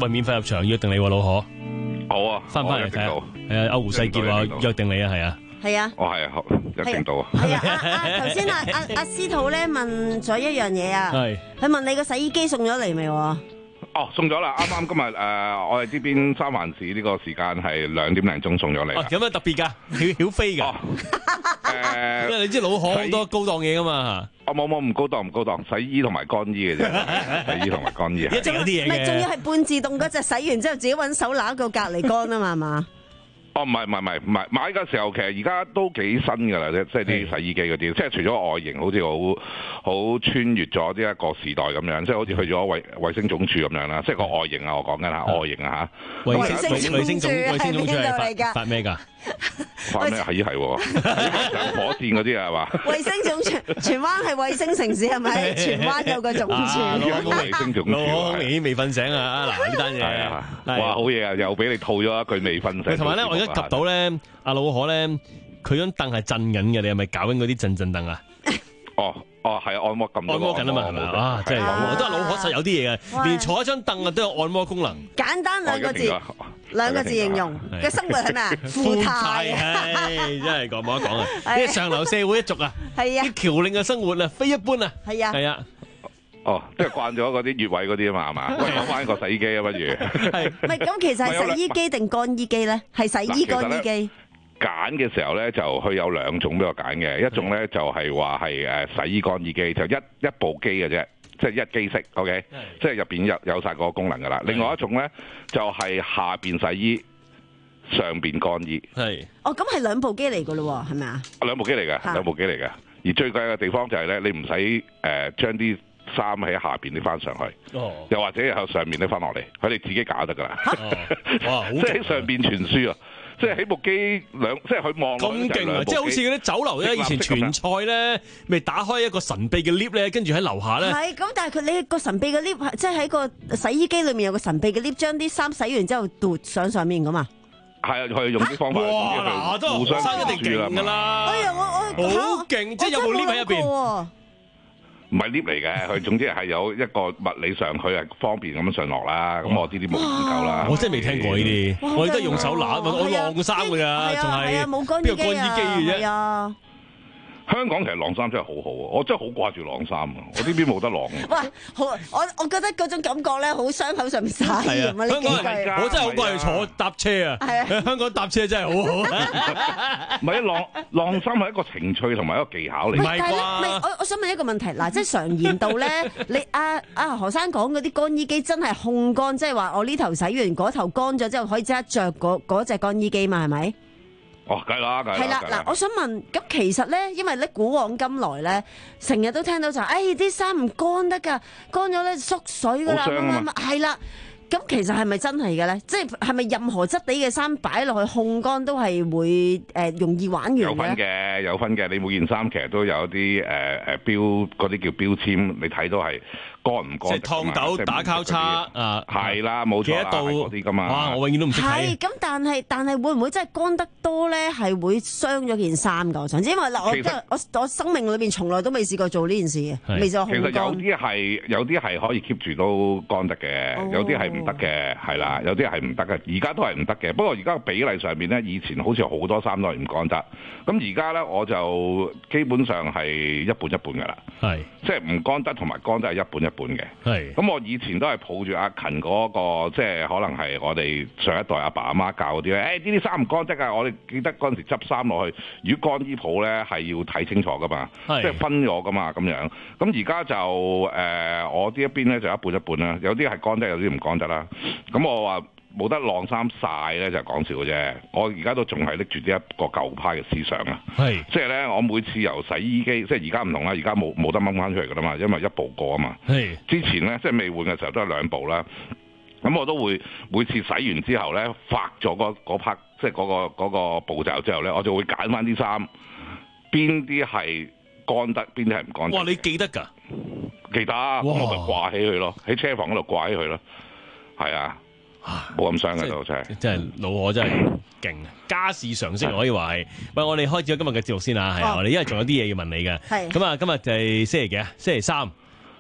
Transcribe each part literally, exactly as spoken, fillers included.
位免費入場，約定你喎，老何。 好啊， 翻唔翻嚟睇下？係啊，阿胡世杰話約定你啊，係啊。 係啊， 我係啊，一定到啊。 係啊，阿阿頭先阿阿阿司徒咧問咗一樣嘢啊， 係佢問你個洗衣機送咗嚟未？ 哦，送咗啦！啱啱今日誒、呃，我哋呢邊三藩市呢個時間係兩點零鐘送咗嚟。 哦，有咩特別㗎？曉曉飛㗎？ 誒、呃， 因為你知老何好多高檔嘢㗎嘛。 哦，冇冇唔高檔唔高檔，洗衣同埋乾衣嘅啫，洗衣同埋乾衣。 一直有啲嘢嘅。 唔係，仲要係半自動嗰隻，洗完之後自己揾手揦個隔離乾啊嘛，係嘛？ 哦，唔係唔係唔係唔係，買嘅時候其實而家都幾新㗎啦，即係啲洗衣機嗰啲，即係除咗外形好似好好穿越咗呢一個時代咁樣，即係好似去咗衛衛星總署咁樣啦，即係個外形啊，我講緊嚇外形啊嚇。 衛星衛星總衛星總署係發發咩㗎？ 發咩係係喎？上火箭嗰啲係嘛？ 衛星總署，荃灣係衛星城市係咪？荃灣有個總署。 衛星總署。 老何未未瞓醒啊！嗱呢單嘢， 哇好嘢啊！又俾你套咗一句未瞓醒。 同埋咧，我而家及到咧，阿老何咧，佢張凳係震緊嘅，你係咪搞緊嗰啲震震凳啊？ 哦哦，係按摩撳按摩緊啊嘛，係咪啊？真係我都係老何實有啲嘢嘅，連坐一張凳啊都有按摩功能。 簡單兩個字，兩個字形容嘅生活係咩啊？富態， 真係講冇得講啊！啲上流社會一族啊， 係啊， 啲僑領嘅生活啊，非一般啊， 係啊， 係啊。 哦，即係慣咗嗰啲穴位嗰啲啊嘛，係嘛？攞翻個洗衣機啊，不如。係。 唔係咁，其實係洗衣機定乾衣機咧？係洗衣乾衣機。 揀嘅時候咧，就佢有兩種俾我揀嘅，一種咧就係話係誒洗衣乾衣機，就一一部機嘅啫，即係一機式 ，OK，即係入邊有有曬嗰個功能噶啦。另外一種咧就係下邊洗衣，上邊乾衣。係。 哦，咁係兩部機嚟噶咯，係咪啊？ 兩部機嚟嘅，兩部機嚟嘅。而最貴嘅地方就係咧，你唔使誒將啲衫喺下邊拎翻上去，哦、又或者喺上面拎翻落嚟，佢哋自己搞得噶啦。哇！即係喺上邊傳輸啊！即係喺部機兩，即係佢望咁勁啊！即係好似嗰啲酒樓咧，以前傳菜咧，咪打開一個神秘嘅 lift 咧，跟住喺樓下咧。係咁，但係佢你個神秘嘅 lift，即係喺個洗衣機裏面有個神秘嘅 lift，將啲衫洗完之後奪上上面噶嘛。係啊，佢用啲方法。哇！嗱，都互相一定勁噶啦。哎呀，我我好勁，即係有部 lift 喺入邊。 唔係 lift 嚟嘅，佢總之係有一個物理上佢係方便咁樣上落啦。咁我呢啲冇研究啦。我真係未聽過呢啲，我都係用手揦，我晾衫㗎咋，仲係邊個乾衣機嘅啫？香港其實晾衫真係好好啊！我真係好掛住晾衫啊！我呢邊冇得晾。喂， 好，我我覺得嗰種感覺咧，好傷口上面灑鹽啊！呢幾句， 我真係好掛住坐搭車啊！係啊，香港搭車真係好好。 唔係啊，晾晾衫係一個情趣同埋一個技巧嚟。 唔係啩？唔係，我我想問一個問題，嗱，即係常言道咧，你阿阿何生講嗰啲乾衣機真係烘乾，即係話我呢頭洗完嗰頭乾咗之後，可以即刻着嗰嗰隻乾衣機嘛？係咪？ 哦，梗係啦，梗係啦。係啦， 嗱，我想問，咁其實咧，因為咧古往今來咧，成日都聽到就係，誒啲衫唔乾得㗎，乾咗咧縮水㗎啦，咁樣係啦。咁其實係咪真係嘅咧？即係係咪任何質地嘅衫擺落去烘乾都係會誒容易玩完嘅？ 有分嘅，有分嘅。你每件衫其實都有啲誒誒標嗰啲叫標籤，你睇到係乾唔乾？ 即係燙斗打交叉啊！ 係啦，冇錯啦，嗰啲㗎嘛。 哇！我永遠都唔識睇。 係咁，但係但係會唔會真係乾得多咧？係會傷咗件衫㗎？我想知，因為嗱，我我我生命裏邊從來都未試過做呢件事嘅，未試過烘乾。 其實有啲係有啲係可以 keep 住都乾得嘅，有啲係唔得嘅，係啦，有啲係唔得嘅，而家都係唔得嘅。不過而家個比例上面咧，以前好似好多衫都係唔乾得，咁而家咧我就基本上係一半一半噶啦，係即係唔乾得同埋乾得係一半一半嘅，係。咁我以前都係抱住阿勤嗰個，即係可能係我哋上一代阿爸阿媽教嗰啲咧，誒呢啲衫唔乾得啊！我哋記得嗰陣時執衫落去，如果乾衣鋪咧係要睇清楚噶嘛，即係分咗噶嘛咁樣。咁而家就誒、呃、我呢一邊咧就一半一半啦，有啲係乾得，有啲唔乾得啦。咁我話冇得晾衫曬咧就係講笑嘅啫。我而家都仲係拎住呢一個舊派嘅思想啊，係即係咧我每次由洗衣機，即係而家唔同啦，而家冇冇得掹翻出嚟噶啦嘛，因為一步過啊嘛。係之前咧即係未換嘅時候都係兩步啦。咁我都會每次洗完之後咧，發咗嗰嗰 part，即係嗰個嗰個步驟之後咧，我就會揀翻啲衫，邊啲係乾得，邊啲係唔乾得。哇！你記得㗎？記得，咁我咪掛起佢咯，喺車房嗰度掛起佢咯。係啊，冇咁傷嘅就真係。真係老何真係勁，家事常識可以話係。喂，我哋開始咗今日嘅節目先啊，係啊，我哋因為仲有啲嘢要問你嘅。係。咁啊，今日就係星期幾啊？星期三。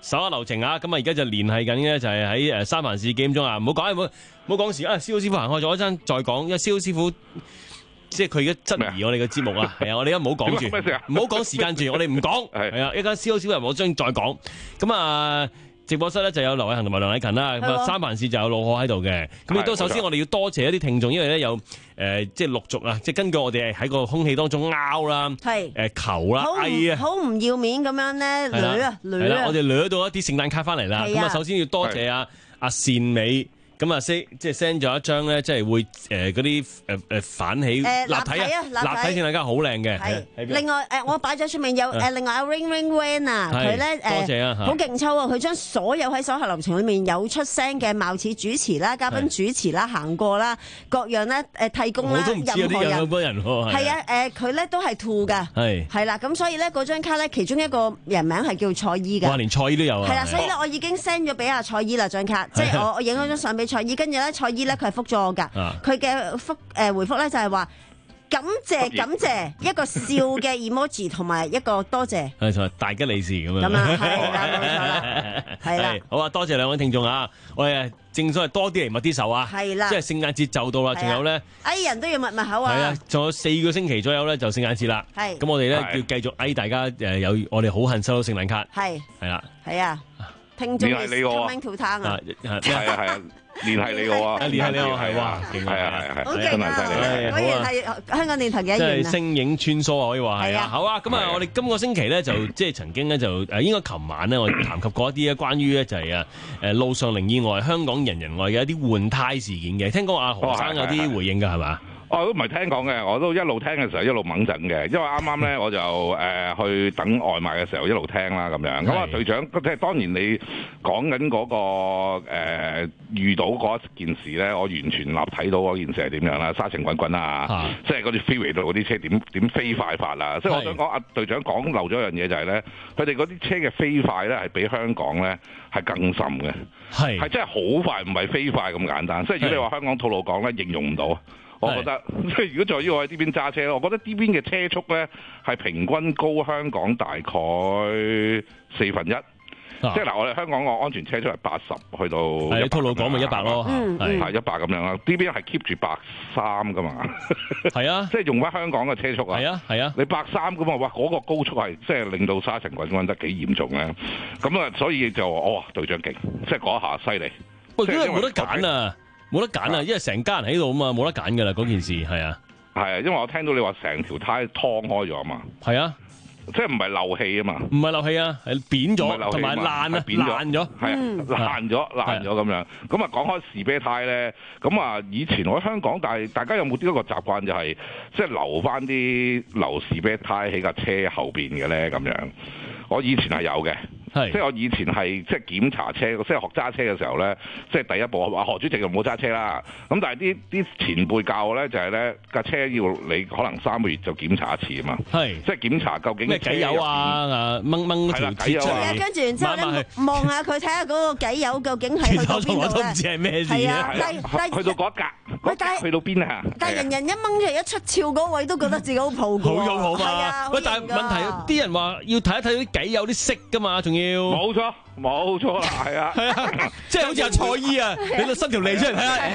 手下留情啊！咁啊，而家就聯繫緊嘅就係喺誒三藩市幾點鐘啊？唔好講，唔好唔好講時啊！蕭師傅行開咗一陣再講，因為蕭師傅即係佢而家質疑我哋嘅節目啊！係啊，我哋而家唔好講住，唔好講時間住，我哋唔講。係啊，一間蕭師傅又冇將再講。咁啊，直播室咧就有劉偉恒同埋梁禮勤啦。咁啊，三藩市就有老何喺度嘅。咁亦都首先我哋要多謝一啲聽眾，因為咧有誒即係陸續啊，即係根據我哋喺個空氣當中拗啦，係誒求啦，哎啊， 好唔要面咁樣咧，掠啊掠啊！ 我哋掠到一啲聖誕卡翻嚟啦。咁啊，首先要多謝啊阿善美。咁啊 send 即係 send 咗一張咧，即係會誒嗰啲誒誒反起立體啊，立體性大家好靚嘅。係。 另外誒，我擺咗出面有誒，另外阿 Ring Ring Wen 啊，佢咧誒好勁抽啊！佢將所有喺手下留情裏面有出聲嘅，貌似主持啦、嘉賓主持啦、行過啦、各樣咧誒替工啦，任何人。係啊誒，佢咧都係吐㗎。係。係啦，咁所以咧嗰張卡咧，其中一個人名係叫蔡依㗎。哇！ 連蔡依都有啊。係啦，所以咧我已經 send 咗俾阿蔡依啦張卡，即係我我影咗張相俾蔡依，跟住咧蔡依咧佢係覆咗我㗎，佢嘅覆誒回覆咧就係話感謝感謝一個笑嘅 emoji 同埋一個多謝， 係同埋大吉利是咁樣。 咁啊，係啦，冇錯啦，係啦。 好啊，多謝兩位聽眾啊！我哋正所謂多啲嚟密啲手啊， 係啦， 即係聖誕節就到啦，仲有咧， 哎人都要密密口啊， 係啊，仲有四個星期左右咧就聖誕節啦，係。咁我哋咧要繼續哎大家誒有我哋好恨收到聖誕卡，係係啦， 係啊。聽眾係 coming to town 啊， 係啊係啊，聯繫你我啊， 聯繫你我係哇，勁係啊係啊， 好勁啊！果然係香港電台嘅一員啊， 即係聲影穿梭啊，可以話係啊。好啊，咁啊，我哋今個星期咧就即係曾經咧就誒，應該琴晚咧我談及過一啲咧關於咧就係啊誒路上零意外，香港人人愛嘅一啲換胎事件嘅，聽講阿何生有啲回應㗎係嘛？ 我都唔係聽講嘅，我都一路聽嘅時候一路猛陣嘅，因為啱啱咧我就誒、呃、去等外賣嘅時候一路聽啦咁樣。咁啊隊長，即係當然你講緊嗰個、呃、遇到嗰件事咧，我完全立睇到嗰件事係點樣啦，沙塵滾滾啊，即係嗰啲 freeway 度嗰啲車點點飛快法啊。即係我想講，阿隊長講漏咗一樣嘢就係咧，佢哋嗰啲車嘅飛快咧係比香港咧係更甚嘅，係係真係好快，唔係飛快咁簡單。即係如果你話香港吐露港咧，形容唔到。我覺得，即係如果在於我喺呢邊揸車咧，我覺得呢邊嘅車速咧係平均高香港大概四分一。啊、即係嗱，我哋香港個安全車速係八十，去到係吐露港咪一百咯， 係一百咁樣啦。呢邊係 keep 住百三噶嘛， 係啊， 即係用翻香港嘅車速啊，係啊係啊， 你百三咁啊，哇！嗰、那個高速係即係令到沙塵滾滾得幾嚴重咧。咁啊，所以就哇隊長勁，即係嗰一下犀利。 喂，因為冇得揀啊！冇得揀啊，因為成家人喺度啊嘛，冇得揀噶啦嗰件事係啊， 係啊，因為我聽到你話成條胎劏開咗啊嘛，係啊，即係唔係漏氣啊嘛，唔係漏氣啊，係扁咗同埋爛啊，爛咗，係啊，爛咗爛咗咁樣。咁啊講開士啤胎咧，咁啊以前我喺香港，但係大家有冇啲一個習慣就係即係留翻啲留士啤胎喺架車後邊嘅咧咁樣？我以前係有嘅。即係我以前係即係檢查車，即係學揸車嘅時候咧，即係第一步話何主席就唔好揸車啦。咁但係啲啲前輩教我咧，就係咧架車要你可能三個月就檢查一次啊嘛。係，即係檢查究竟咩偈油啊，掹掹嗰條鐵出嚟。跟住然之後咧望下佢睇下嗰個偈油究竟係去到邊度咧？我都唔知係咩事啊。去到嗰一格，喂，但係去到邊啊？但係人人一掹出嚟一出鞘嗰位都覺得自己好抱嘅。好用好嘛？喂，但係問題啲人話要睇一睇啲偈油啲色㗎嘛，仲要。冇錯，冇錯啦，係啊，係啊，即係好似阿蔡依啊，你度伸條脷出嚟睇下。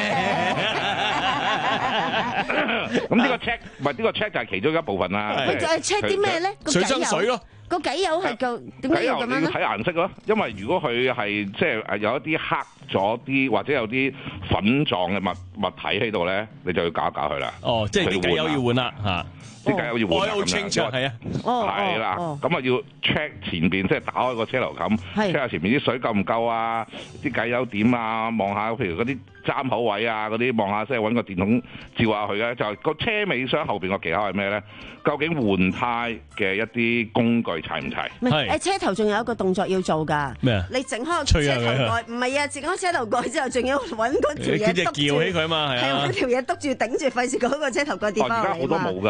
咁呢個 check 唔係呢個 check 就係其中一部分啦。佢就係 check 啲咩咧？水箱水咯，個偈油係夠點解要咁樣咧？睇顏色咯，因為如果佢係即係有一啲黑咗啲，或者有啲粉狀嘅物物體喺度咧，你就要搞一搞佢啦。哦，即係啲偈油要換啦嚇。啲偈油要換咁樣，係啊，係啦，咁啊要 check 前邊，即係打開個車頭冚 check 下前面啲水夠唔夠啊，啲偈油點啊，望下譬如嗰啲針口位啊，嗰啲望下，即係揾個電筒照下佢咧。就係個車尾箱後邊個技巧係咩咧？究竟換胎嘅一啲工具齊唔齊？係誒，車頭仲有一個動作要做㗎。咩啊？你整開個車頭蓋，唔係啊，整開車頭蓋之後，仲要揾嗰條嘢篤住。叫起佢啊嘛，係啊。係揾條嘢篤住頂住，費事嗰個車頭蓋跌翻嚟啊嘛。而家好多冇㗎啦。唔係啊，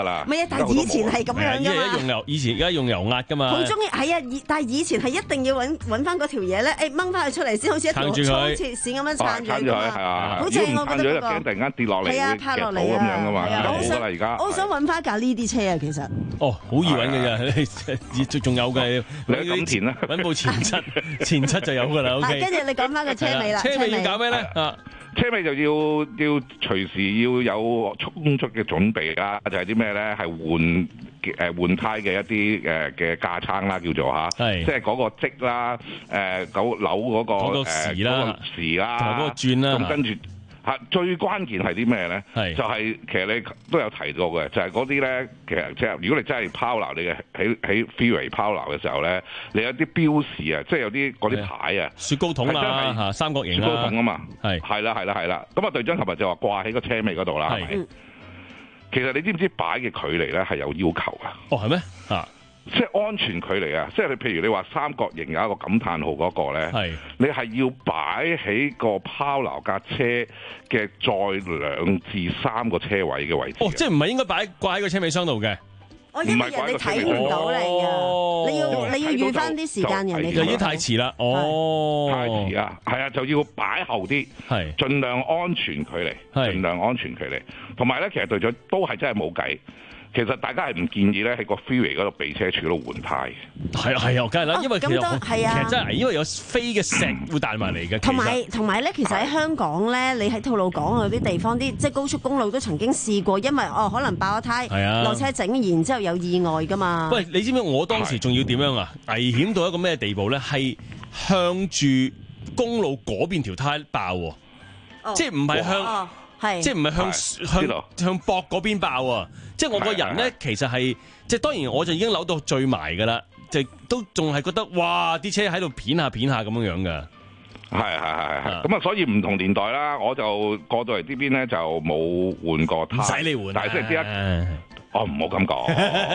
但係以前係咁樣噶嘛。 用油，以前而家用油壓噶嘛。 好中意係啊，但係以前係一定要揾揾翻嗰條嘢咧，誒掹翻佢出嚟先，好似一條粗鐵線咁樣撐住佢啊！好正，我覺得嗰個。 突然間跌落嚟， 係啊，拍落嚟咁樣噶嘛。 我想而家， 我想揾翻架呢啲車啊，其實。 哦，好易揾嘅啫，仲有嘅。 你咁填啦， 揾部前七，前七就有噶啦。O K。 跟住你講翻個車尾啦。 車尾要搞咩咧？啊， 車尾就要要隨時要有充足嘅準備啦，就係啲咩咧？係換誒換胎嘅一啲誒嘅架撐啦，叫做嚇，即係嗰個積啦，誒九扭嗰個誒嗰個時啦， 同埋嗰個轉啦， 咁跟住。最關鍵係啲咩咧？ 係就係、是、其實你都有提到嘅，就係嗰啲咧，其實即係如果你真係拋錨，你嘅喺喺 freeway 拋錨嘅時候咧，你有啲標示啊，即係有啲嗰啲牌啊， 雪糕筒啊，嚇三角形雪糕筒啊嘛， 係係啦係啦係啦。咁啊隊長琴日就話掛喺個車尾嗰度啦，係咪？其實你知唔知擺嘅距離咧係有要求噶？ 哦係咩？啊！ 即係安全距離啊！即係你譬如你話三角形有一個感嘆號嗰個咧， 係你係要擺喺個拋錨架車嘅再兩至三個車位嘅位置。 哦，即係唔係應該擺掛喺個車尾箱度嘅？ 哦，因為人哋睇唔到你啊！你要你要預翻啲時間，人哋就已經太遲啦。哦， 太遲啊！係啊，就要擺後啲，係盡量安全距離，盡量安全距離。同埋咧，其實隊長都係真係冇計。其實大家係唔建議咧喺個 freeway 嗰度避車處嗰度換胎嘅。係啊係啊，梗係啦，因為其實、 啊、 其實真係因為有飛嘅石會彈埋嚟嘅。 同埋同埋咧，其實喺香港咧，你喺吐露港嗰啲地方，啲即係高速公路都曾經試過，因為哦可能爆咗胎，落車整，然之後有意外㗎嘛。 喂，你知唔知我當時仲要點樣啊？危險到一個咩地步咧？係向住公路嗰邊條胎爆喎，哦、即係唔係向。哦即係唔係向向向駁嗰邊爆啊！即係我個人咧，其實係即係當然我就已經扭到最埋噶啦，就都仲係覺得哇！啲車喺度片下片下咁樣樣噶。係係係係。咁啊，所以唔同年代啦，我就過到嚟呢邊咧就冇換過胎。唔使你換，但係即係啲一。我唔好咁講，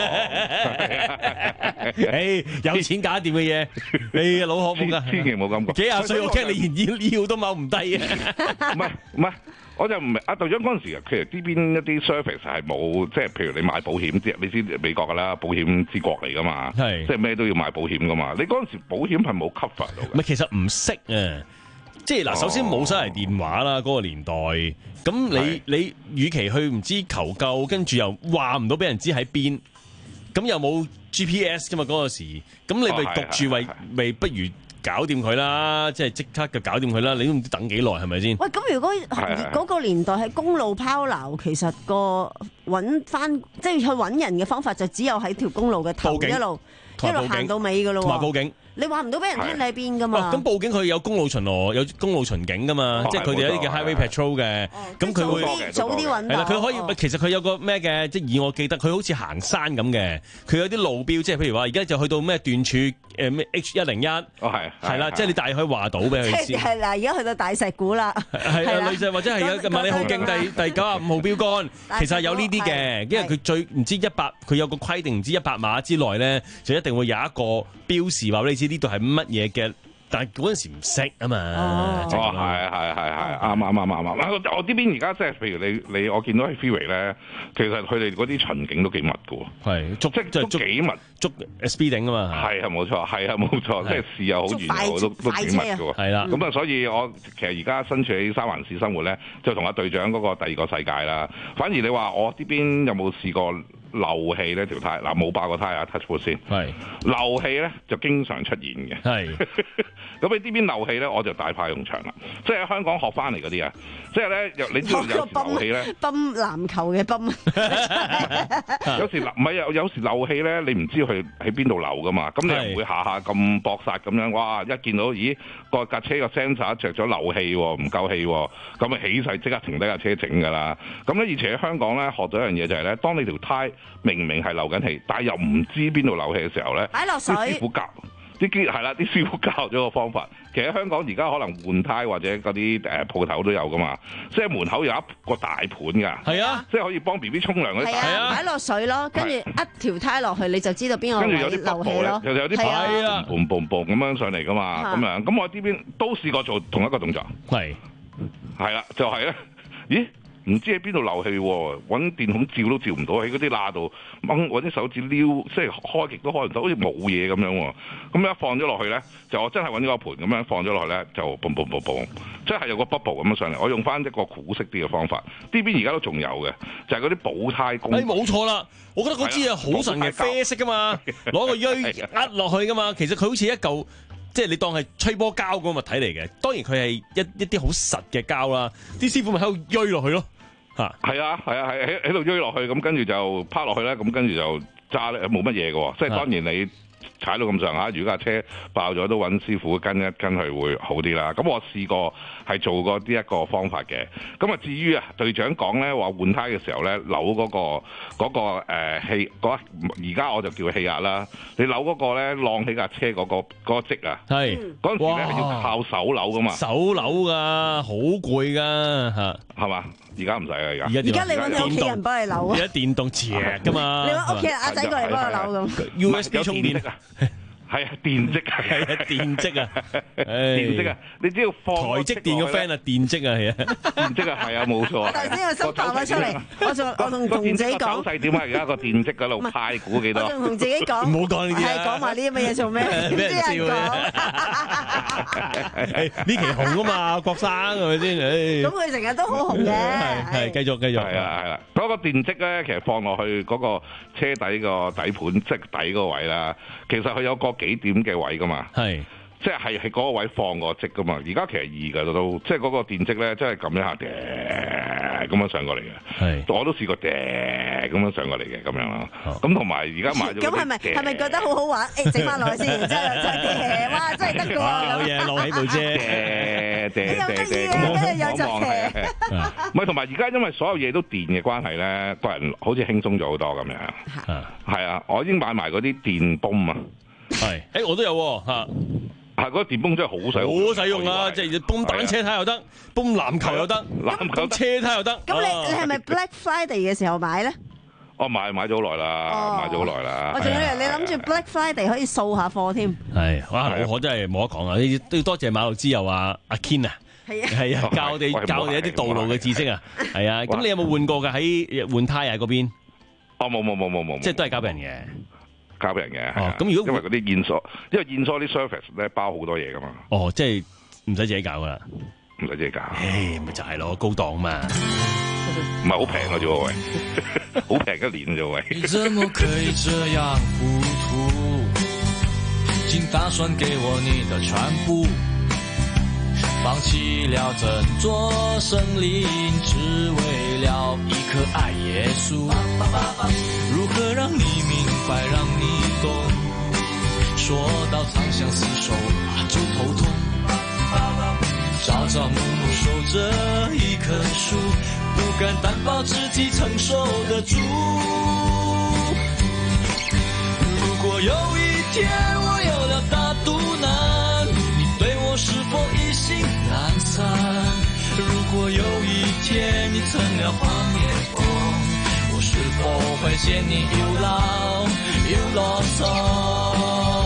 誒有錢搞掂嘅嘢，你老可冇噶， 千祈唔好咁講。 幾廿歲我驚你連要要都踎唔低啊！ 唔係唔係，我就唔係阿隊長嗰陣時啊，其實呢邊一啲 service 係冇，即係譬如你買保險，即係你知美國噶啦，保險之國嚟噶嘛，係即係咩都要買保險噶嘛。你嗰陣時保險係冇 cover 到嘅。 唔係，其實唔識啊。即係嗱，首先冇手提電話啦，嗰、嗰個年代，咁你你，與其去唔知求救，跟住又話唔到俾人知喺邊，咁又冇 G P S 啫嘛嗰個時，咁你咪獨住為，咪、哦、不如搞掂佢啦，即係即刻就搞掂佢啦，你都唔知等幾耐係咪先？喂， 咁如果嗰個年代係公路拋錨，其實個揾翻即係去揾人嘅方法就只有喺條公路嘅頭一路一路行到尾噶咯，同埋報警。你話唔到俾人聽你喺邊噶嘛？咁、 哦、報警佢有公路巡邏，有公路巡警噶嘛？哦、即係佢哋有啲叫 highway patrol 嘅。咁佢、哦、會早啲揾到。係啦，佢可以， 哦、其實佢有個咩嘅？即係以我記得，佢好似行山咁嘅。佢有啲路標，即係譬如話，而家就去到咩段處誒咩 H 一零一。哦，係。係啦，即係你大概可以話到俾佢先。 係啦，而家去到大石鼓啦。 係啊，類似或者係有萬里浩徑第第九十五號標杆，其實係有呢啲嘅，因為佢最唔知一百，佢有個規定，唔知一百碼之內咧，就一定會有一個標示話俾你知呢度係乜嘢。嘅，但係嗰陣時唔識啊嘛。 哦，係係係係，啱啱啱啱啱。我呢邊而家即係譬如你你我見到喺 freeway 咧，其實佢哋嗰啲巡警都幾密㗎喎。係捉即係都幾密，捉 speeding 啊嘛。係啊，冇錯，係啊，冇錯，即係視又好遠又都都幾密㗎喎。係啦，咁啊，所以我其實而家身處喺三環市生活咧，就同阿隊長嗰個第二個世界啦。反而你話我呢邊有冇試過漏氣呢條胎？嗱，冇爆過胎啊 touch wood 先。係漏氣咧就經常出現嘅。係咁你呢邊漏氣咧，我就大派用場啦。即係喺香港學翻嚟嗰啲啊，即係咧，你知道有時漏氣咧，泵籃球嘅泵。 有時唔係有有時漏氣咧，你唔知佢喺邊度漏噶嘛？咁你又唔會下下咁搏殺咁樣，哇！一見到咦個架車個 sensor 着咗漏氣喎，唔夠氣喎，咁咪起勢即刻停低架車整㗎啦。咁咧，以前喺香港咧學到一樣嘢就係咧，當你條胎明明係漏緊氣，但係又唔知邊度漏氣嘅時候咧， 擺落水。 師傅教啲機係啦，啲師傅教咗個方法。其實香港而家可能換胎或者嗰啲誒鋪頭都有噶嘛，即係門口有一個大盤㗎。係啊，即係可以幫 B B 沖涼嗰啲。係啊，擺落水咯，跟住一條胎落去，你就知道邊個位漏氣咯。又有啲係啊，嘣嘣嘣咁樣上嚟㗎嘛，咁樣。咁我呢邊都試過做同一個動作。係係啦，就係咧，咦？ 唔知喺邊度漏氣喎，揾電筒照都照唔到，喺嗰啲罅度掹揾啲手指撩，即係開極都開唔到，好似冇嘢咁樣喎。咁一放咗落去咧，就我真係揾咗個盤咁樣放咗落去咧，就嘣嘣嘣嘣，即係有個 bubble 咁樣上嚟。我用翻一個古式啲嘅方法，呢邊而家都仲有嘅，就係嗰啲補胎工。 誒冇錯啦，我覺得嗰支嘢好神嘅，啡色噶嘛，攞個鋥壓落去噶嘛，其實佢好似一嚿。即係你當係吹波膠嗰個物體嚟嘅，當然佢係一一啲好實嘅膠啦。啲師傅咪喺度鋥落去咯，嚇。係啊，係啊，係喺喺度鋥落去，咁跟住就趴落去咧，咁跟住就揸咧，冇乜嘢嘅喎。即係當然你踩到咁上下，如果架車爆咗，都揾師傅跟一跟佢會好啲啦。咁我試過係做過呢一個方法嘅。咁啊，至於啊隊長講咧話換胎嘅時候咧扭嗰個嗰個誒氣嗰，而家我就叫氣壓啦。你扭嗰個咧晾起架車嗰個嗰個積啊，係嗰陣時咧係要靠手扭噶嘛， 手扭㗎，好攰㗎嚇，係嘛？而家唔使啊，而家而家你揾你屋企人幫你扭啊， 而家電動斜㗎嘛， 你揾屋企人阿仔過嚟幫我扭咁 ，U S B 充電啊。係啊，電積啊， 係啊，電積啊， 電積啊，你只要放台積電個 friend 啊，電積啊，係啊， 電積啊，係啊，冇錯啊。 頭先我收爆咗出嚟，我仲我同同自己講， 手勢點啊？而家個電積嗰度派股幾多？ 我仲同自己講， 唔好講呢啲係講埋呢啲乜嘢做咩？ 俾人笑嘅。呢期紅啊嘛，郭生係咪先？ 咁佢成日都好紅嘅。 係係，繼續繼續。 係啊係啦，嗰個電積咧，其實放落去嗰個車底個底盤即係底嗰個位啦，其實佢有個幾點嘅位噶嘛，係即係係喺嗰個位放個積噶嘛。而家其實易噶都，即係嗰個電積咧，即係撳一下嘅咁樣上過嚟嘅。係，我都試過嘅咁樣上過嚟嘅咁樣咯。咁同埋而家買咗咁係咪係咪覺得好好玩？誒，整翻落去先，然之後又再嘅，哇，真係得㗎喎！ 有嘢落起部車， 嘅嘅又得意嘅，跟住又就嘅。 唔係，同埋而家因為所有嘢都電嘅關係咧，個人好似輕鬆咗好多咁樣。係啊，我已經買埋嗰啲電泵啊。 係，誒我都有嚇， 係嗰個電泵真係好使， 好使用啊！即係泵單車胎又得，泵籃球又得， 籃球車胎又得。 咁你你係咪 Black Friday 嘅時候買咧？ 我買買咗好耐啦，買咗好耐啦。 我仲以為你諗住 Black Friday 可以掃下貨添。 係，哇！我真係冇得講啊！呢都要多謝馬路之友啊，阿 Ken 啊， 係啊， 係啊，教我哋教我哋一啲道路嘅知識啊，係啊。咁你有冇換過㗎？喺換胎啊嗰邊？ 哦，冇冇冇冇冇， 即係都係交俾人嘅。 交俾人嘅， 哦，咁如果因為嗰啲驗鎖，因為驗鎖啲 service 咧包好多嘢噶嘛。 哦，即係唔使自己搞噶啦， 唔使自己搞。 唉，咪就係咯，高檔嘛， 唔係好平嘅啫喎，喂，好平一年啫喂。 你怎麼可以這樣糊塗？竟打算給我你的全部，放棄了整座森林，只為了一顆愛耶穌。如何讓你明白，讓你懂？說到長相廝守就頭痛。朝朝暮暮守着一棵樹，不敢擔保自己承受得住。如果有一天我有了大肚腩，你對我是否意興闌珊？如果有一天你成了黃面婆，我是否會嫌你又老又囉嗦？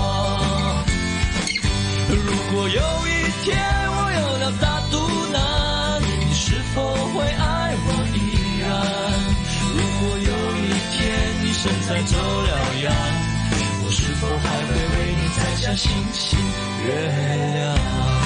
如果有一天我有了大肚腩，你是否會愛我依然？如果有一天你身材走了樣，我是否還會為你摘下星星月亮？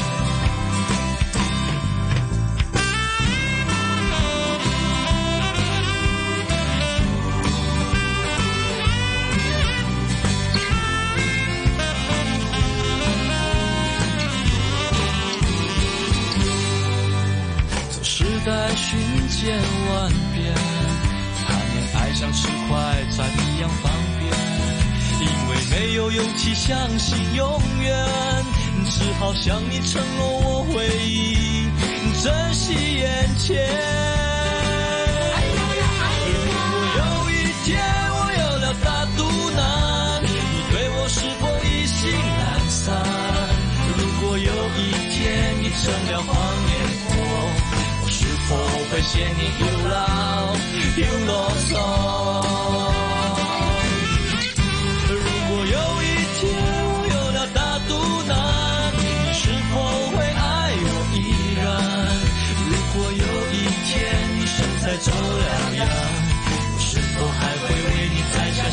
這時代瞬間萬變，談戀愛像吃快餐一樣方便，因為沒有勇氣相信永遠，只好向你承諾我會珍惜眼前。如果有一天我有了大肚腩，你對我是否意興闌珊？如果有一天你成了黃面婆，我是否會嫌你又老又囉嗦？在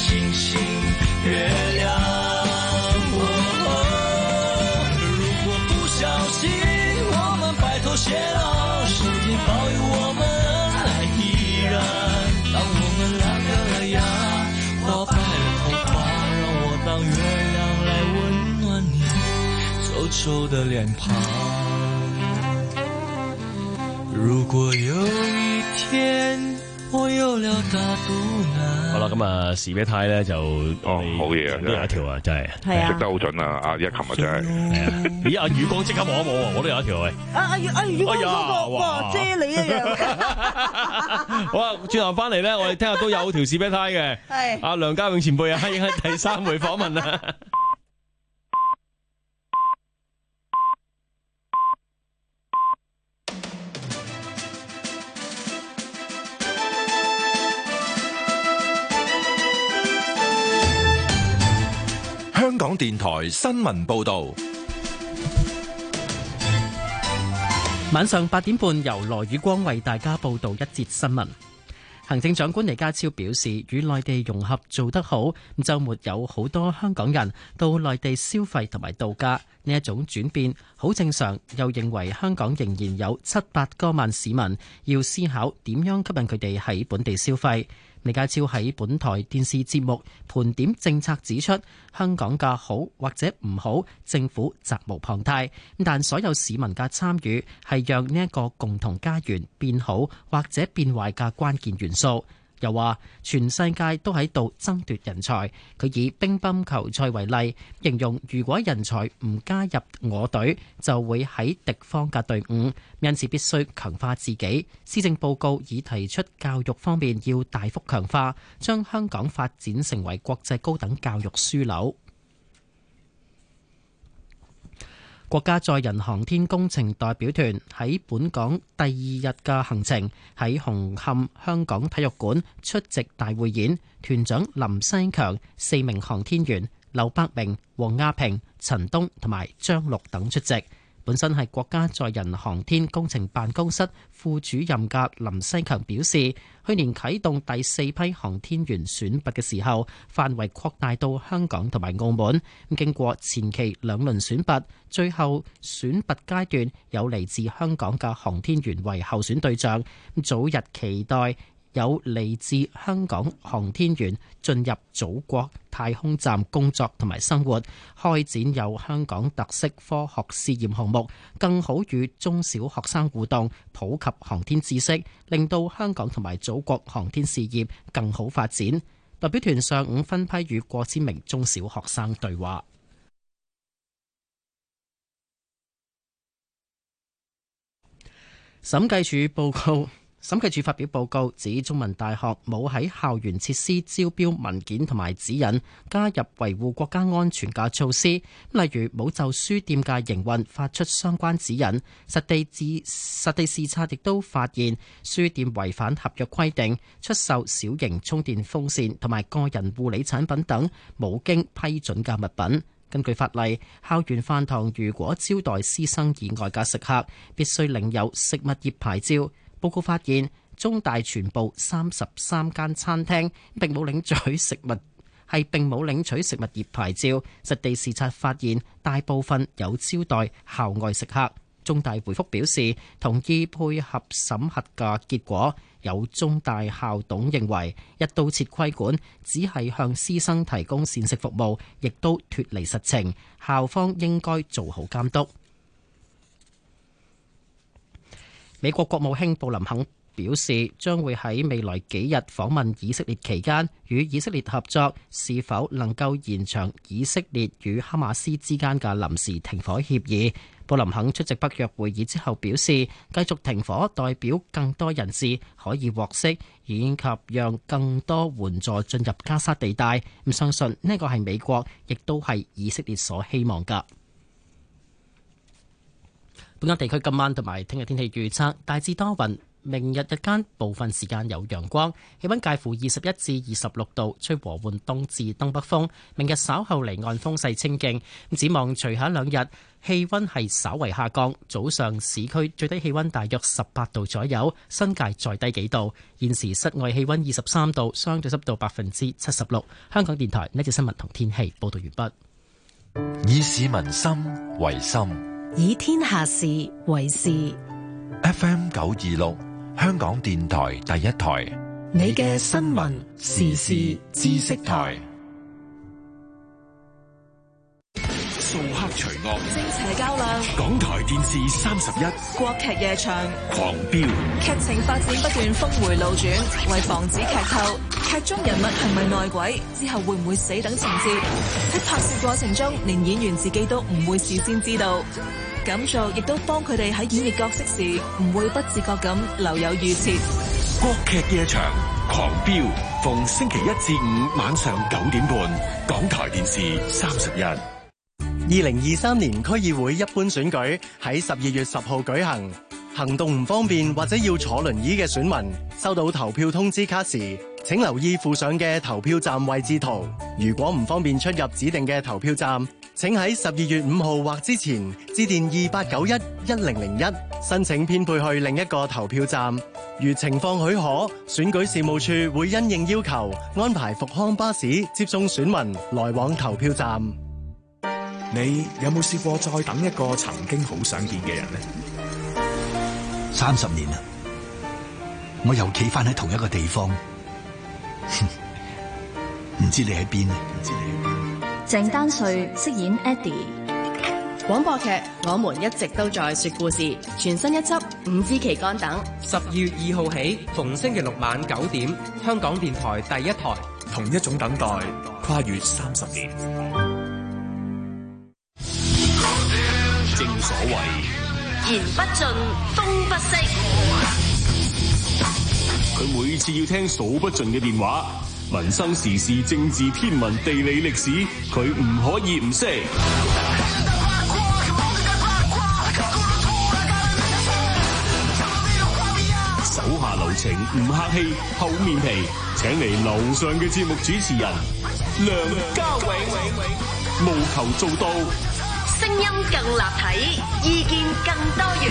星星月亮。哦哦，如果不小心我们白头偕老，时间保佑我们恩爱依然。当我们老掉了牙，花白了头发，让我当月亮来温暖你皱皱的脸庞。如果有一天我有了大肚腩， 好啦，咁啊，士啤呔咧就哦好嘢啊， 都有一條啊，真係係啊識得好準啊！阿一琴日真係， 係啊！咦，阿宇光即刻望一望喎，我都有一條喂。 啊啊啊！如果嗰個哇哇啫你一樣， 好啊，轉頭翻嚟咧，我哋聽下都有條士啤呔嘅。 係阿梁家永前輩啊，已經係第三回訪問啦。 香港電台新聞報道， 晚上八點半由羅宇光為大家報道一節新聞。行政長官李家超表示，與內地融合做得好，週末有好多香港人到內地消費同埋度假，呢一種轉變好正常。又認為香港仍然有七八個萬市民，要思考點樣吸引佢哋喺本地消費。李家超喺本台電視節目盤點政策指出，香港嘅好或者唔好，政府責無旁貸，但所有市民嘅參與係讓呢一個共同家園變好或者變壞嘅關鍵元素。又話全世界都喺度爭奪人才，佢以乒乓球賽為例，形容如果人才唔加入我隊，就會喺敵方嘅隊伍，因此必須強化自己。施政報告已提出教育方面要大幅強化，將香港發展成為國際高等教育樞紐。國家載人航天工程代表團喺本港第二日嘅行程，喺紅磡香港體育館出席大匯演，團長林西強、四名航天員劉伯明、王亞平、陳冬同埋張陸等出席。本身係國家載人航天工程辦公室副主任嘅林西強表示，去年啟動第四批航天員選拔嘅時候，範圍擴大到香港同埋澳門。經過前期兩輪選拔，最後選拔階段有嚟自香港嘅航天員為候選對象。早日期待有嚟自香港航天員進入祖國太空站工作同埋生活，開展有香港特色科學試驗項目，更好與中小學生互動，普及航天知識，令到香港同埋祖國航天事業更好發展。代表團上午分批與過千名中小學生對話。審計署報告。審計署發表報告指，中文大學冇喺校園設施招標文件同埋指引加入維護國家安全嘅措施，例如冇就書店嘅營運發出相關指引。實地自實地視察亦都發現書店違反合約規定，出售小型充電風扇同埋個人護理產品等冇經批准嘅物品。根據法例，校園飯堂如果招待師生以外嘅食客，必須領有食物業牌照。報告發現，中大全部三十三間餐廳並冇領取食物係並冇領取食物業牌照。實地視察發現，大部分有招待校外食客。中大回覆表示，同意配合審核嘅結果。有中大校董認為，一刀切規管只係向師生提供膳食服務，亦都脫離實情。校方應該做好監督。美國國務卿布林肯表示，將會喺未來幾日訪問以色列期間，與以色列合作，是否能夠延長以色列與哈馬斯之間嘅臨時停火協議。布林肯出席北約會議之後表示，繼續停火代表更多人質可以獲釋，以及讓更多援助進入加沙地帶。咁相信呢個係美國，亦都係以色列所希望㗎。本港地區今晚同埋聽日天氣預測大致多雲。 明日日間部分時間有陽光，氣溫介乎二十一至二十六度，吹和緩東至東北風。明日稍後離岸風勢清勁。展望隨後兩日氣溫係稍為下降，早上市區最低氣溫大約十八度左右，新界再低幾度。現時室外氣溫二十三度，相對濕度百分之七十六。香港電台呢節新聞同天氣報道完畢。 以市民心為心， 以天下事為事。 F M 九二六，香港電台第一台， 你嘅新聞時事知識台。 掃黑除惡， 正邪較量。 港台電視三十一， 國劇夜場狂飆， 劇情發展不斷峰回路轉。為防止劇透，劇中人物係咪內鬼，之後會唔會死等情節，喺拍攝過程中，連演員自己都唔會事先知道。咁做亦都幫佢哋喺演繹角色時，唔會不自覺咁留有預設。 國劇夜場狂飆，逢星期一至五晚上九點半，港台電視三十一。 二零二三年區議會一般選舉喺十二月十號舉行。行動唔方便或者要坐輪椅嘅選民，收到投票通知卡時，請留意附上嘅投票站位置圖。如果唔方便出入指定嘅投票站，請喺十二月五號或之前致電二八九一一零零一申請編配去另一個投票站。如情況許可，選舉事務處會因應要求安排復康巴士接送選民來往投票站。 你有冇試過再等一個曾經好想見嘅人呢？ 三十年啦，我又企翻喺同一個地方，唔知你喺邊呢？唔知你喺邊？ 鄭丹瑞飾演 Eddie。 廣播劇《我們一直都在說故事》全新一輯《五支旗杆等》， 十二月二號起，逢星期六晚九點，香港電台第一台。 同一種等待，跨越三十年。 正所謂言不盡，風不息。 佢每次要聽數不盡嘅電話，民生時事、政治、天文、地理、歷史，佢唔可以唔識。手下留情，唔客氣，厚面皮，請嚟樓上嘅節目主持人梁家永，務求做到聲音更立體，意見更多元。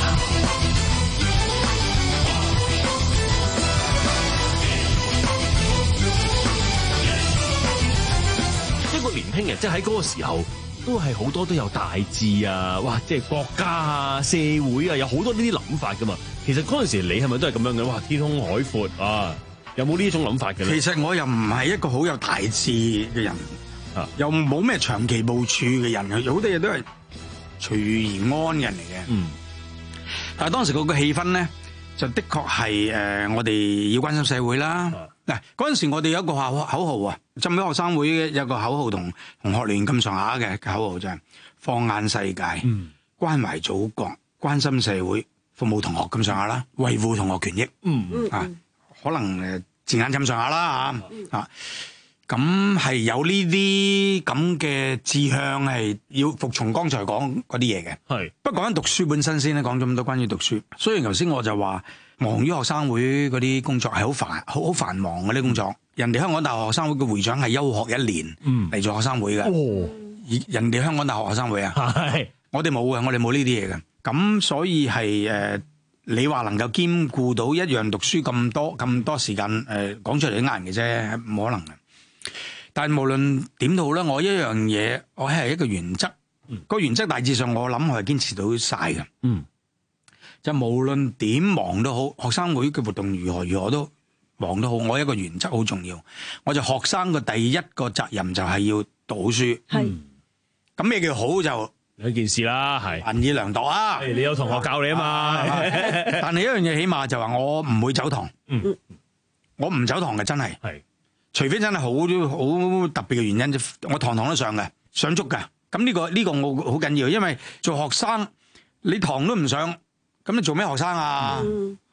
一個年輕人即係喺嗰個時候，都係好多都有大志啊！哇，即係國家啊、社會啊，有好多呢啲諗法噶嘛。其實嗰陣時你係咪都係咁樣嘅？哇，天空海闊啊，有冇呢種諗法嘅咧？ 其實我又唔係一個好有大志嘅人。啊、又冇咩長期部署嘅人，有好多嘢都係隨遇而安嘅人嚟嘅。嗯，但係當時嗰個氣氛咧，就的確係誒，我哋要關心社會啦。嗱、啊，嗰陣時我哋有一個口口號啊，浸會學生會有一個口號同同學聯咁上下嘅口號就係放眼世界，嗯、關懷祖國，關心社會，服務同學咁上下啦，維護同學權益。嗯嗯啊，可能誒字眼咁上下啦嚇啊。咁係有呢啲咁嘅志向，係要服從剛才講嗰啲嘢嘅。係，不過講緊讀書本身先咧，講咗咁多關於讀書。雖然頭先我就話忙於學生會嗰啲工作係好煩，好好繁忙嗰啲工作。人哋香港大學學生會嘅會長係休學一年嚟做學生會嘅。哦，人哋香港大學學生會啊，係我哋冇嘅，我哋冇呢啲嘢嘅。咁所以係誒、呃，你話能夠兼顧到一樣讀書咁多咁多時間誒，講、呃、出嚟都呃人嘅啫，冇可能嘅。但係無論點都好啦，我一樣嘢，我係一個原則。嗯，個原則大致上我諗我係堅持到晒嘅。嗯，就無論點忙都好，學生會嘅活動如何如何都忙都好，我一個原則好重要。我就學生嘅第一個責任就係要讀好書。係，咁咩叫好就兩件事啦，係難以量度啊。 你有同學教你啊嘛。 但係一樣嘢起碼就話我唔會走堂。嗯，我唔走堂嘅真係。係。除非真係好好特別嘅原因，我堂堂都上嘅，上足嘅。咁呢個呢個我好緊要，因為做學生你堂都唔上，咁你做咩學生啊？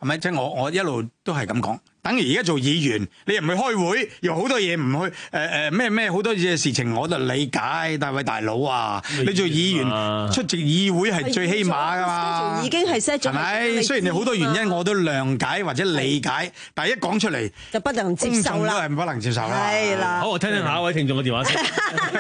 係咪？即係我我一路都係咁講。等於而家做議員，你又唔去開會，又好多嘢唔去誒誒咩咩好多嘢事情，我就理解。大位大佬啊，你做議員出席議會係最起碼噶嘛？ 已經係 set 咗， 係咪？雖然你好多原因我都諒解或者理解，但係一講出嚟就不能接受啦， 都係不能接受啦。 係啦。 好，我聽聽下一位聽眾嘅電話先。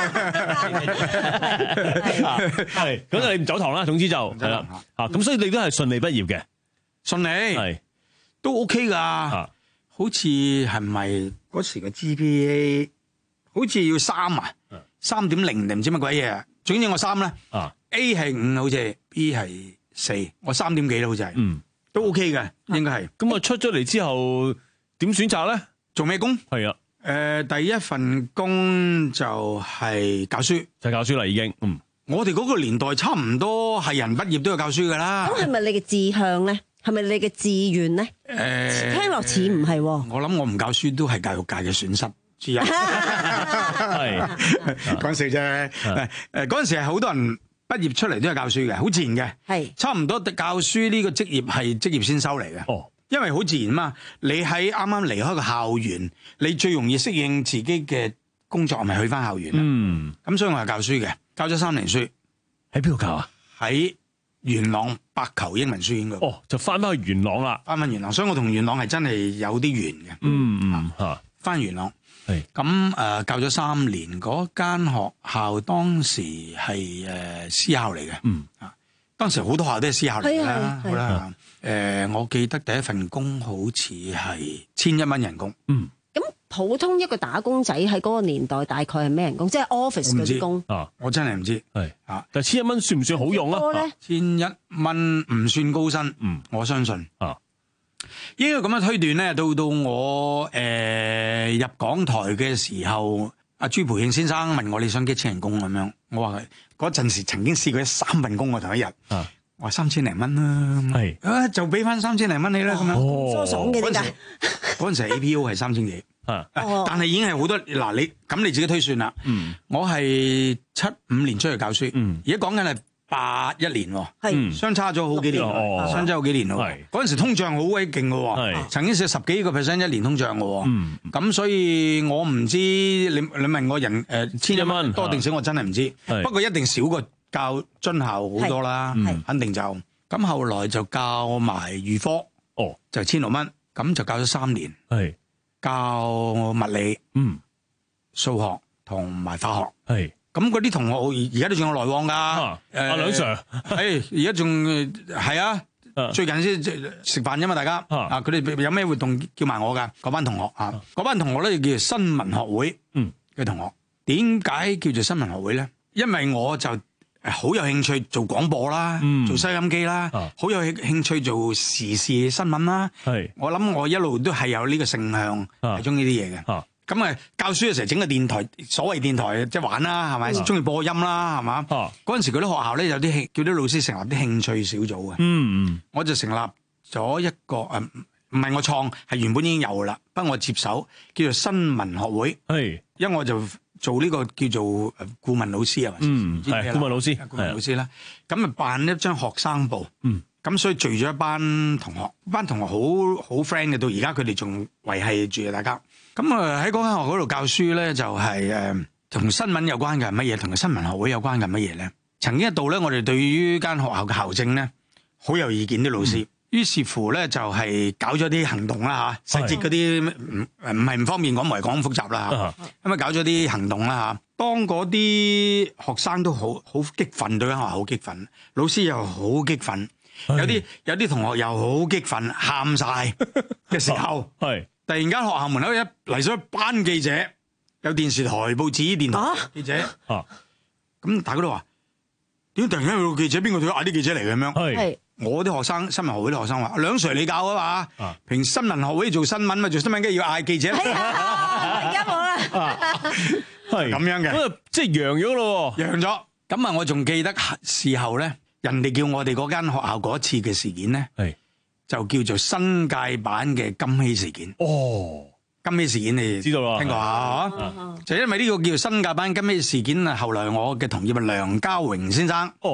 係，咁你唔走堂啦。總之就係啦。啊，咁所以你都係順利畢業嘅， 順利係都 OK 噶。好似係咪嗰時嘅 G P A 好似要三啊，三點零定唔知乜鬼嘢啊？總之我三啦，啊 A 係五好似 ，B 係四，我三點幾啦好似係，嗯，都 OK 嘅，應該係。 咁啊出咗嚟之後點選擇咧？ 做咩工？ 係啊， 誒第一份工就係教書， 就係教書啦已經。嗯， 我哋嗰個年代差唔多係人畢業都有教書噶啦。 咁係咪你嘅志向咧？係咪你嘅志願咧？誒、呃，聽落似唔係喎。 我諗我唔教書都係教育界嘅損失之一。係講笑啫。誒誒，嗰陣時係好多人畢業出嚟都係教書嘅，好自然嘅。係差唔多教書呢個職業係職業先修嚟嘅。哦，因為好自然嘛。你喺啱啱離開個校園，你最容易適應自己嘅工作，係咪去翻校園？嗯。咁所以我係教書嘅，教咗三年書。 喺邊度教啊？ 喺元朗白球英文書院嗰度。 哦，就翻翻去元朗啦， 翻翻元朗，所以我同元朗係真係有啲緣嘅。 嗯嗯吓， 翻元朗係咁誒，教咗三年，嗰間學校當時係誒私校嚟嘅。嗯啊，當時好多學校都係私校嚟嘅啦。好啦，誒，我記得第一份工好似係千一蚊人工。嗯。 普通一個打工仔喺嗰個年代大概係咩人工？即係 office 嗰啲工啊！我真係唔知係啊，但係千一蚊算唔算好用啊？ 千一蚊唔算高薪，嗯，我相信啊。應該咁樣推斷咧，到到我誒、呃、入港台嘅時候，阿朱培慶先生問我你想幾錢人工咁樣，我話嗰陣時曾經試過三份工我同一日啊。我話三千零蚊啦，係啊，就俾翻三千零蚊你啦，咁樣疏爽嘅點解？ 嗰陣時 A P O 係三千幾，啊，但係已經係好多嗱，你咁你自己推算啦。嗯，我係七五年出去教書，嗯，而家講緊係八一年，係相差咗好幾年，哦，相差好幾年咯。係嗰陣時通脹好鬼勁嘅，係曾經試十幾個 percent 一年通脹嘅，嗯，咁所以我唔知你你問我人誒千一蚊多定少，我真係唔知，不過一定少過教津校好多啦，肯定就咁。後來就教埋預科，哦，就千六蚊，咁就教咗三年，係教物理，嗯，數學同埋化學，係咁嗰啲同學而家都仲有來往噶，誒，阿梁 Sir， 誒，而家仲係啊，最近先食飯啫嘛，大家啊，佢哋有咩活動叫埋我噶，嗰班同學啊，嗰班同學咧就叫做新聞學會，嗯嘅同學，點解叫做新聞學會咧？因為我就好有興趣做廣播啦，嗯、做收音機啦，好、啊、有興趣做時事新聞啦。係，我諗我一路都係有呢個性向，係中意呢啲嘢嘅。咁啊，教書嘅時候整個電台，所謂電台即係玩啦，係咪？中、嗯、意播音啦，係嘛？嗰陣時嗰啲學校咧有啲興，叫啲老師成立啲興趣小組嘅。嗯嗯，我就成立咗一個誒，唔係我創，係原本已經有噶啦，不過我接手叫做新聞學會。係，因為我就做呢個叫做誒顧問老師啊， 嗯，係顧問老師， 顧問老師啦。咁啊辦一張學生報，嗯，咁所以聚咗一班同學，班同學好好 friend 嘅，到而家佢哋仲維繫住啊，大家。咁啊喺嗰間學校嗰度教書咧，就係誒同新聞有關嘅係乜嘢，同新聞學會有關嘅係乜嘢咧？曾經一度咧，我哋對於間學校嘅校政咧好有意見啲老師。嗯，於是乎咧，就係搞咗啲行動啦嚇，細節嗰啲唔唔係唔方便講，唔係講咁複雜啦嚇。咁啊搞咗啲行動啦嚇，當嗰啲學生都好好激憤，對間學校好激憤，老師又好激憤，有啲有啲同學又好激憤，喊晒嘅時候，係突然間學校門口一嚟咗一班記者，有電視台、報紙、電台記者，啊，咁大家都話點解突然間有個記者，邊個要嗌啲記者嚟嘅咁樣？係。我啲學生新聞學會啲學生話：梁 Sir 你教啊嘛，憑新聞學會做新聞嘛，做新聞梗係要嗌記者。係啊，而家冇啦，係咁樣嘅， 咁即係揚咗咯， 揚咗。咁啊，我仲記得事後咧，人哋叫我哋嗰間學校嗰一次嘅事件咧，係就叫做新界版嘅金禧事件。哦，金禧事件你知道啦，聽過啊？就因為呢個叫做新界版金禧事件啊，後來我嘅同業啊梁家榮先生，哦。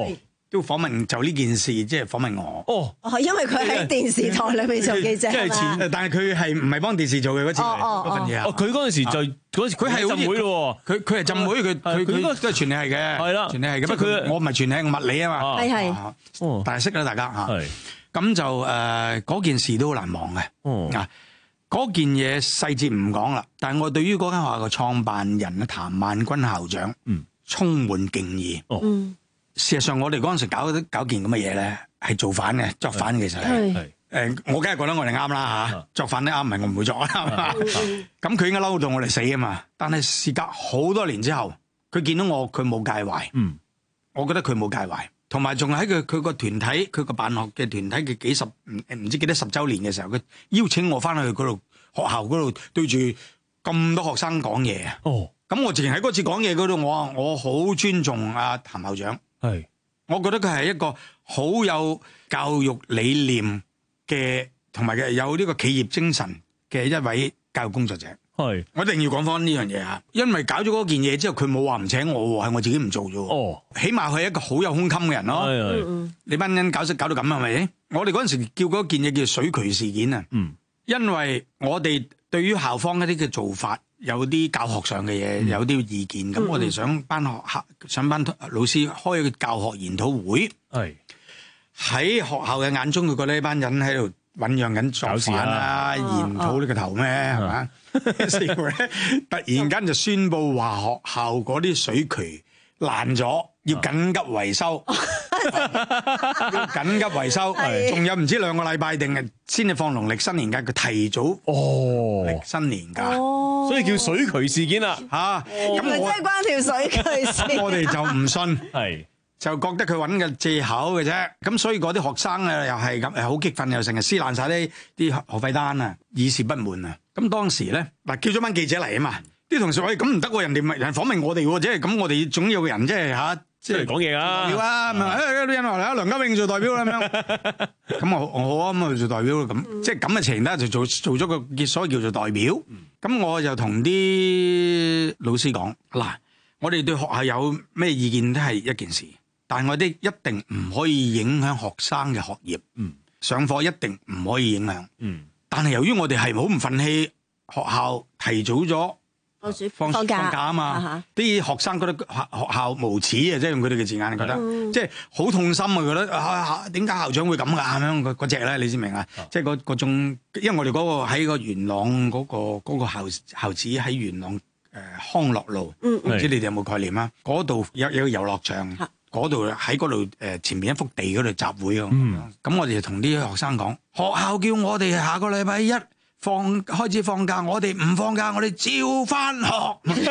都訪問就呢件事，即係訪問我。 哦， 哦，因為佢喺電視台裏面做記者， 即係前，但係佢係唔係幫電視做嘅嗰次嗰份嘢啊？ 哦，佢嗰陣時就嗰時佢係浸會咯，佢佢係浸會，佢佢佢都係傳理係嘅， 係啦， 傳理係嘅。不過佢我唔係傳理，我物理啊嘛， 係係， 哦，但係識啦大家嚇。咁就誒嗰件事都好難忘嘅。嗱，嗰件嘢細節唔講啦，但係我對於嗰間學校嘅創辦人啊譚萬鈞校長，嗯，充滿敬意。哦，事實上我哋嗰陣時搞搞件咁嘅嘢咧，係造反嘅，作反其實係。誒，我梗係覺得我哋啱啦嚇，作反咧啱，唔係我唔會作啦。咁佢應該嬲到我哋死啊嘛！但係事隔好多年之後，佢見到我，佢冇介懷。嗯，我覺得佢冇介懷。同埋仲喺佢佢個團體，佢個辦學嘅團體嘅幾十唔唔知幾多十週年嘅時候，佢邀請我翻去嗰度學校嗰度對住咁多學生講嘢啊！哦，咁我直情喺嗰次講嘢嗰度，我話我好尊重阿譚校長，係，我覺得佢係一個好有教育理念嘅，同埋嘅有呢個企業精神嘅一位教育工作者。係，我一定要講翻呢樣嘢嚇，因為搞咗嗰件嘢之後，佢冇話唔請我，係我自己唔做啫。哦，起碼佢係一個好有胸襟嘅人咯。係係，你班人搞識搞到咁係咪？我哋嗰陣時叫嗰件嘢叫水渠事件啊。嗯，因為我哋對於校方一啲嘅做法有啲教學上嘅嘢有啲意見，咁、嗯、我哋想班學校想班老師開一個教學研討會。係喺學校嘅眼中，佢覺得呢班人喺度醖釀緊作反啊，研討呢個頭咩係嘛？時候咧，突然間就宣佈話學校嗰啲水渠爛咗，要緊急維修，要緊急維修，仲有唔知兩個禮拜定係先至放農曆新年假，佢提早哦歷新年假， 所以叫水渠事件啦嚇。 咁我真係關條水渠事， 咁我哋就唔信，係就覺得佢揾嘅藉口嘅啫。咁所以嗰啲學生啊，又係咁，好激憤，又成日撕爛曬啲啲學費單啊，以示不滿啊。咁當時咧，嗱叫咗班記者嚟啊嘛，啲同事話：咁唔得喎，人哋咪人訪問我哋喎，即係咁我哋總有個人即係嚇，即係嚟講嘢啊！ 代表啊，咁啊，誒啲人話嚟啊，梁家榮做代表啦咁樣，咁我我好啊，咁啊做代表咯，咁即係咁嘅情咧，就做做咗個結所謂叫做代表。咁我就同啲老師講：嗱，我哋對學校有咩意見都係一件事，但係我哋一定唔可以影響學生嘅學業。嗯，上課一定唔可以影響。嗯。但係由於我哋係好唔憤氣，學校提早咗放放假啊嘛，啲學生覺得學學校無恥啊，即係用佢哋嘅字眼，覺得即係好痛心啊，覺得啊點解校長會咁㗎咁樣嗰嗰隻咧？你知唔明啊？即係嗰嗰種，因為我哋嗰個喺個元朗嗰個嗰個校校址喺元朗誒康樂路，唔知你哋有冇概念啊？嗰度有有個遊樂場。嗰度喺嗰度誒前面一幅地嗰度集會啊，咁、嗯、我哋就同啲學生講，學校叫我哋下個禮拜一放開始放假，我哋唔放假，我哋照翻學。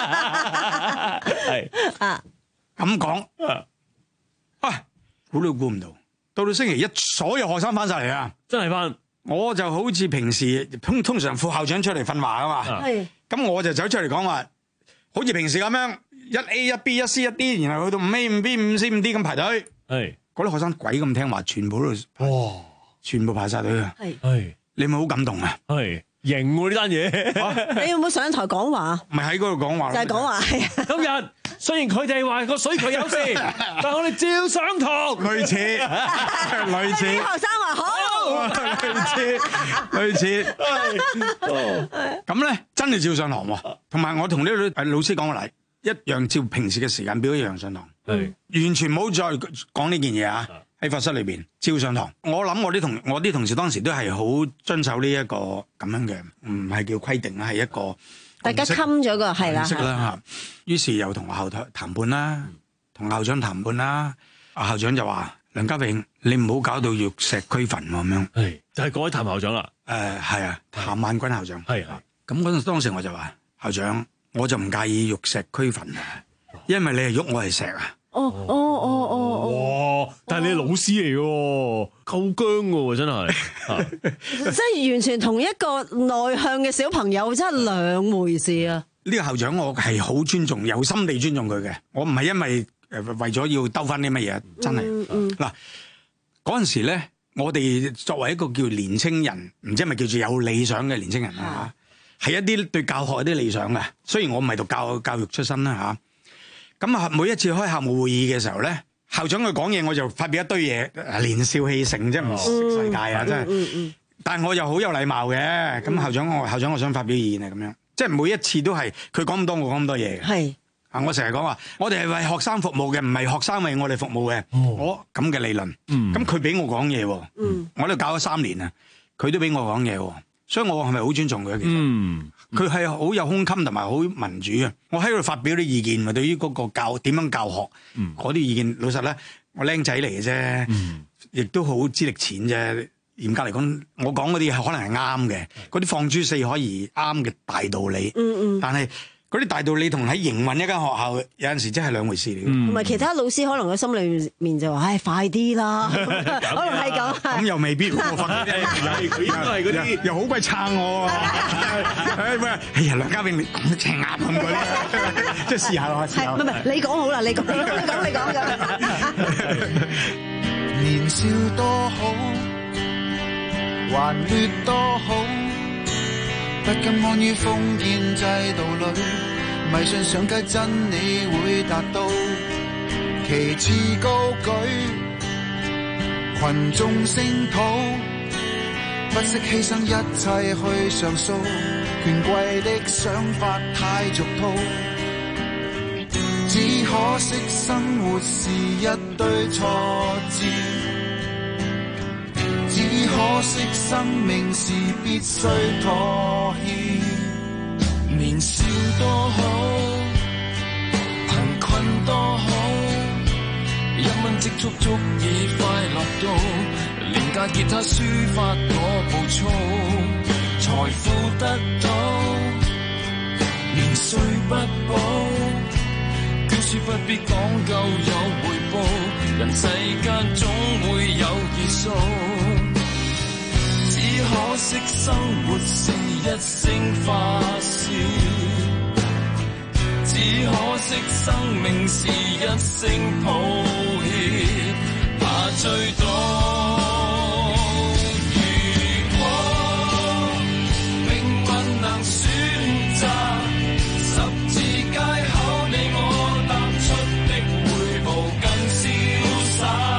係啊，咁講啊，估都估唔到，到到星期一，所有學生翻晒嚟啊， 真係翻。 我就好似平時通通常副校長出嚟訓話啊嘛，係，咁我就走出嚟講話，好似平時咁樣。一 A 一 B 一 C 一 D， 然後去到五 A 五 B 五 C 五 D 咁排隊，係嗰啲學生鬼咁聽話，全部都哇，全部排晒隊啊！係，係你咪好感動啊！係型喎呢單嘢， 你有冇上台講話？ 咪喺嗰度講話， 就係講話係。 今日雖然佢哋話個水渠有事，但係我哋照上堂。類似，類似。啲學生話好， 類似，類似。咁咧真係照上堂喎，同埋我同呢啲老師講過嚟。一樣照平時嘅時間表一樣上堂，係完全冇再講呢件嘢啊！喺課室裏邊照上堂。我諗我啲同我啲同事當時都係好遵守呢一個咁樣嘅，唔係叫規定啦，係一個大家冚咗個係啦。 識啦嚇。於是又同學校談判啦，同校長談判啦。啊校長就話：梁家榮，你唔好搞到玉石俱焚咁樣。係就係嗰位譚校長啦。 誒係啊，譚萬鈞校長。係啊。咁嗰陣當時我就話：校長。我就唔介意玉石俱焚啊，因為你係玉，我係石啊。 哦哦哦哦哇！但係你係老師嚟嘅，夠僵嘅真係， 即係完全同一個內向嘅小朋友真係兩回事啊！ 呢個校長我係好尊重，有心地尊重佢嘅。我唔係因為誒為咗要兜翻啲乜嘢，真係。嗱嗰陣時咧，我哋作為一個叫年青人，唔知係咪叫做有理想嘅年青人啊？係一啲對教學有啲理想嘅，雖然我唔係讀教教育出身啦嚇。咁啊，每一次開校務會議嘅時候咧， 校長佢講嘢，我就發表一堆嘢，年少氣盛啫，唔識世界啊，真係。嗯嗯、但係我又好有禮貌嘅，咁、嗯、校長我校長我想發表意見啊，咁樣，即係每一次都係佢講咁多，我講咁多嘢嘅。係啊，我成日講話，我哋係為學生服務嘅，唔係學生為我哋服務嘅。哦、我咁嘅理論。咁佢俾我講嘢，嗯、我都教咗三年啦，佢都俾我講嘢，所以我係咪好尊重佢？其實佢係好有胸襟同埋好民主嘅。我喺度發表啲意見，對於嗰個教點樣教學，嗰啲、嗯、意見，老實咧，我僆仔嚟嘅啫，亦、嗯、都好資歷淺啫。嚴格嚟講，我講嗰啲可能係啱嘅，嗰啲放諸四海而啱嘅大道理。嗯嗯，但係嗰啲大道理同喺營運一間學校有陣時真係兩回事嚟嘅。 同埋、嗯、其他老師可能個心裏面就話：唉，快啲啦！可能係咁。咁又未必喎，我發覺佢應該係嗰啲又好鬼撐我喎。哎喂，哎呀，梁家榮你講得正啱咁嗰啲，即係試下咯，試下。 唔係唔係，你講好啦，你講你講你講咁。 年少多好。還劣多好，不甘安於封建制度裏，迷信上街真理會達到，旗幟高舉，群眾聲討，不惜犧牲一切去上訴，權貴的想法太俗套，只可惜生活是一堆挫折。只可惜生命是必須妥協，年少多好，貧困多好，一蚊積蓄足以快樂到，廉價吉他抒發我暴躁，財富得到，年歲不保，捐書不必講究有回報，人世間總會有結束。只可惜生活是一聲發洩，只可惜生命是一聲抱歉，怕最多。如果命運能選擇，十字街口你我踏出的每步更瀟灑。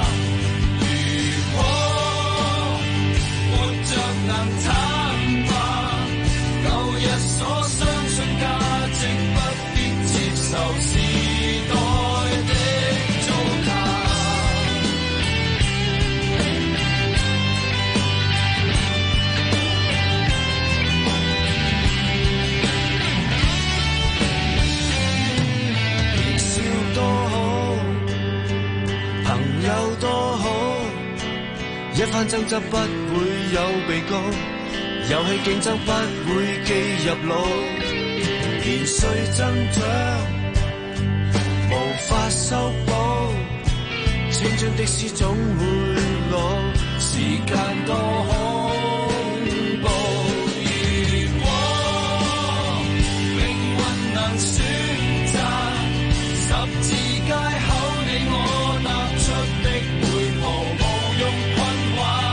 能坦白，舊日所相信價值不必接受時代的糟蹋。年少多好，朋友多好，一番爭執不會有被告，遊戲競爭不會記入腦，年歲增長無法修補，青春的詩總會老，時間多恐怖。如果命運能選擇，十字街口你我踏出的每步無用困惑。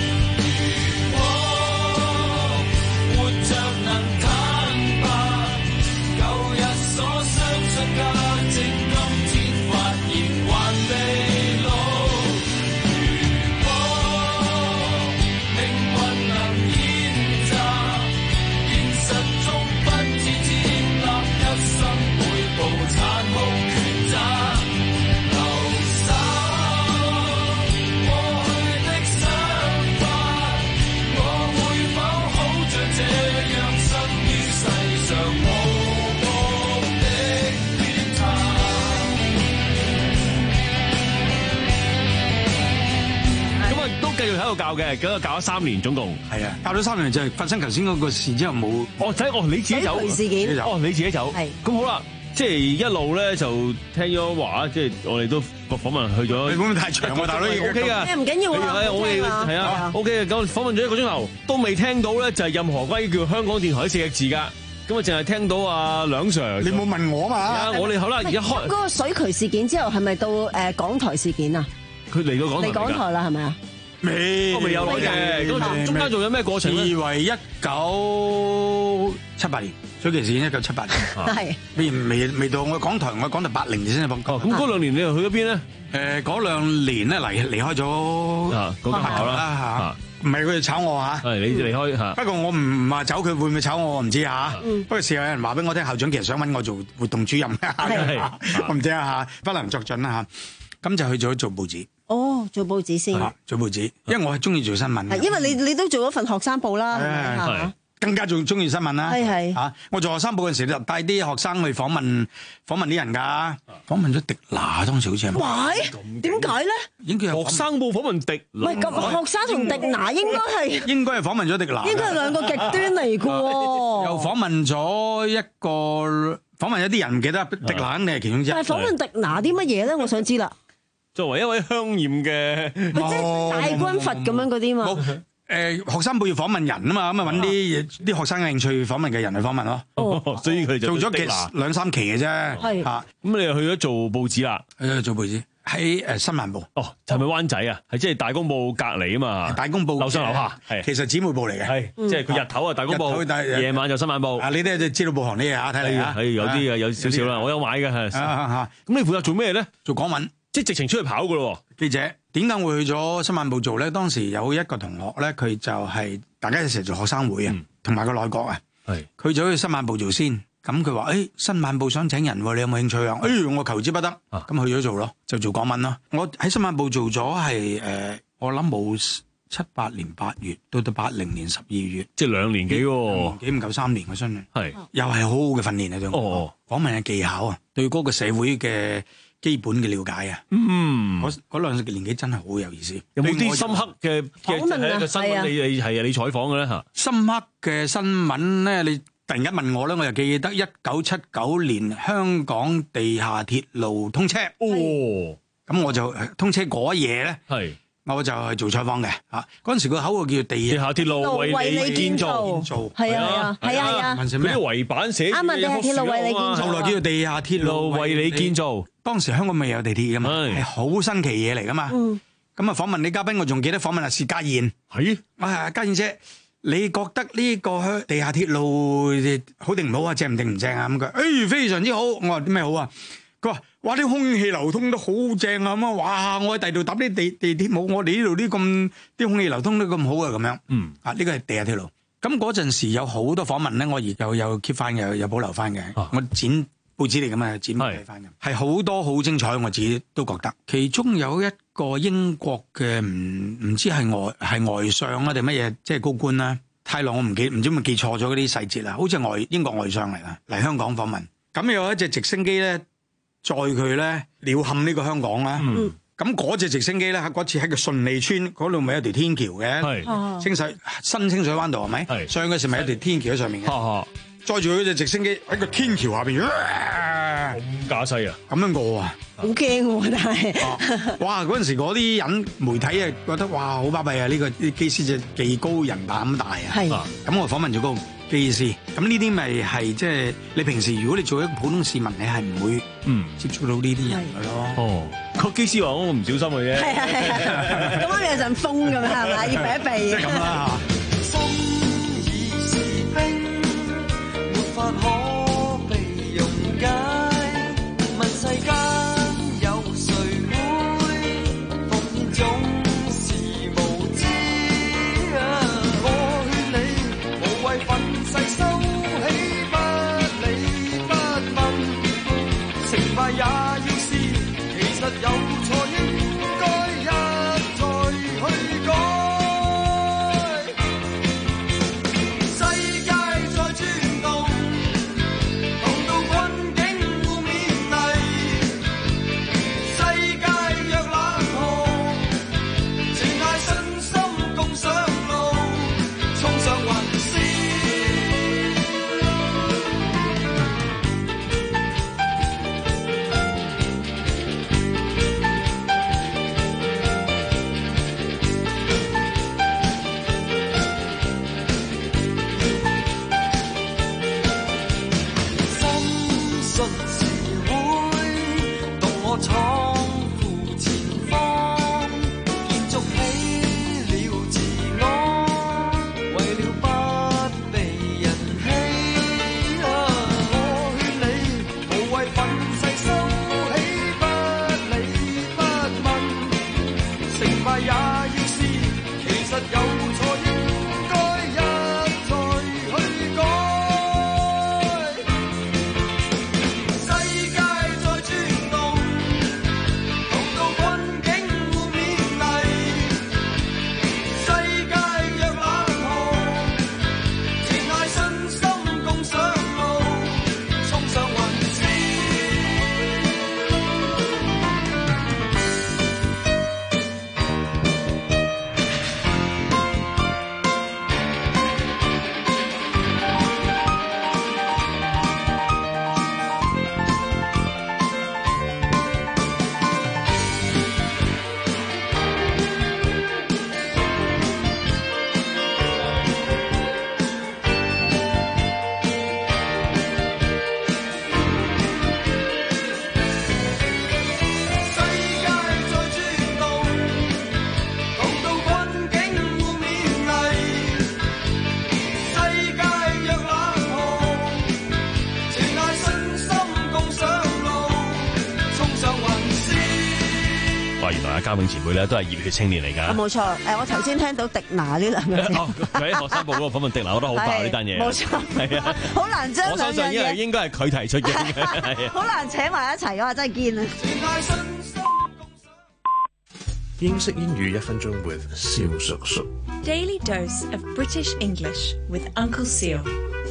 喺度教嘅，咁啊教咗三年總共。 係啊，教咗三年就係發生頭先嗰個事之後冇。 哦，睇哦，你自己走事件。 哦，你自己走。係。咁好啦，即係一路咧就聽咗話，即係我哋都個訪問去咗。 你訪問太長喎，大佬。 O K 噶。 唔緊要啊。 我哋係啊 ，O K 嘅。咁訪問咗一個鐘頭，都未聽到咧，就係任何關於叫香港電台四隻字噶。咁啊，淨係聽到阿梁 Sir。 你冇問我嘛？ 啊，我哋好啦，而家開嗰個水渠事件之後，係咪到誒港台事件啊？ 佢嚟到港台。 嚟港台啦，係咪啊？ 未， 我未有來嘅。咁中間仲有咩過程咧？ 以為一九七八年。 水騎士一九七八年， 係未未未到我港台，我港台八零年先放。 咁嗰兩年你又去咗邊咧？ 誒，嗰兩年咧離離開咗啊嗰間學校啦嚇，唔係佢哋炒我嚇， 係你離開嚇。 不過我唔話走，佢會唔會炒我我唔知嚇。不過事後有人話俾我聽，校長其實想揾我做活動主任，我唔知啊嚇，不能作準啦嚇。咁就去咗做報紙。 哦，做報紙先。 做報紙，因為我係中意做新聞。 係因為你你都做咗份學生報啦，係咪嚇？ 更加仲中意新聞啦， 係係嚇！我做學生報嗰陣時就帶啲學生去訪問訪問啲人㗎，訪問咗迪娜當時好似係。 喂，點解咧？ 應該係學生報訪問迪娜。 喂，咁學生同迪娜應該係應該係訪問咗迪娜。 應該係兩個極端嚟㗎喎。 又訪問咗一個訪問一啲人，唔記得迪娜肯定係其中之一。 但係訪問迪娜啲乜嘢咧？我想知啦。 作為一位香豔嘅， 即係大軍閥咁樣嗰啲嘛。 誒學生報要訪問人啊嘛，咁啊揾啲啲學生嘅興趣訪問嘅人去訪問咯。 哦，所以佢就做咗幾兩三期嘅啫。 係嚇， 咁你又去咗做報紙啦？ 去咗做報紙喺誒新聞部。 哦，係咪灣仔啊？係即係大公報隔離啊嘛。 大公報樓上樓下係， 其實姊妹報嚟嘅。 係，即係佢日頭啊大公報，夜晚就新聞報。 啊，你都係知道報行啲嘢啊？睇嚟啊， 係有啲啊，有少少啦，我有買嘅係。咁你負責做咩咧？ 做港聞， 即係直情出去跑㗎咯。 記者點解會去咗新聞部做咧？當時有一個同學咧，佢就係大家一齊做學生會啊，同埋個內閣啊。係佢就去新聞部做先，咁佢話：誒新聞部想請人，你有冇興趣啊？誒我求之不得，咁去咗做咯，就做港聞咯。我喺新聞部做咗係誒，我諗冇七八年八月，到到八零年十二月， 即係兩年幾喎， 幾唔夠三年嘅相信。係又係好好嘅訓練啊！對我訪問嘅技巧啊，對嗰個社會嘅基本嘅了解啊， 嗯， 嗰嗰兩年紀真係好有意思。 有冇啲深刻嘅嘅係一個新聞？你你係啊？你採訪嘅咧嚇？ 深刻嘅新聞咧，你突然間問我咧，我就記得一九七九年香港地下鐵路通車。 哦， 咁我就通車嗰夜咧，係我就係做採訪嘅嚇。嗰陣時個口號叫地下鐵路為你建造， 係啊係啊係啊係啊！ 嗰啲圍板寫啱啊！地下鐵路為你建造， 後來叫做地下鐵路為你建造。 當時香港未有地鐵噶嘛，係好新奇嘢嚟噶嘛。咁啊，訪問啲嘉賓，我仲記得訪問阿薛家燕。係啊，家燕姐，你覺得呢個地下鐵路好定唔好啊？正唔定唔正啊？咁佢誒非常之好。我話啲咩好啊？佢話：哇！啲空氣流通都好正啊！咁啊，哇！我喺第度搭啲地地鐵冇我哋呢度啲咁啲空氣流通都咁好啊！咁樣，嗯，啊呢個係地下鐵路。咁嗰陣時有好多訪問咧，我而又有 keep 翻嘅，有保留翻嘅。我剪報紙嚟㗎嘛，剪睇翻嘅，係好多好精彩，我自己都覺得。其中有一個英國嘅唔唔知係外係外相啊定乜嘢，即係高官啦。太耐我唔記唔知咪記錯咗嗰啲細節啦，好似外英國外相嚟啦，嚟香港訪問。咁有一隻直升機咧載佢咧鳥瞰呢個香港啦。咁嗰隻直升機咧，嗰次喺個順利村嗰度咪有條天橋嘅，清水新清水灣道係咪？上嗰時咪有條天橋喺上面嘅。載住佢隻直升機喺個天橋下邊， 咁架勢啊！ 咁樣過啊！ 好驚喎，但係哇！嗰陣時嗰啲人媒體啊，覺得哇好巴閉啊！呢個啲機師就技高人膽大啊！係咁，我訪問咗個機師，咁呢啲咪係即係你平時如果你做一個普通市民，你係唔會嗯接觸到呢啲人嘅咯。 哦，個機師話我唔小心嘅啫。 係係係，咁啱有陣風咁樣係咪？要避一避。 即係咁啦嚇。 心已是冰，沒法可被溶解。問世間有誰會奉獻總是無知？我勸你無謂憤世收起，不理不問，成敗也要試，其實有錯應該一再去改。世界在轉動，動到困境互勉勵。世界若冷酷，請帶信心共上路，衝上雲霄。深信是會動我闖赴前方，建築起了自我，為了不被人欺。 哇，原來阿嘉永前輩咧都係熱血青年嚟㗎。 冇錯，誒我頭先聽到迪娜呢兩個字， 佢喺學生報嗰個訪問迪娜，我覺得好爆呢單嘢。 冇錯，係啊，好難將兩樣嘢。我相信應該應該係佢提出嘅， 好難扯埋一齊嘅話，真係堅啊！ 英式英語一分鐘 with 蕭叔叔。 Daily dose of British English with Uncle Seal。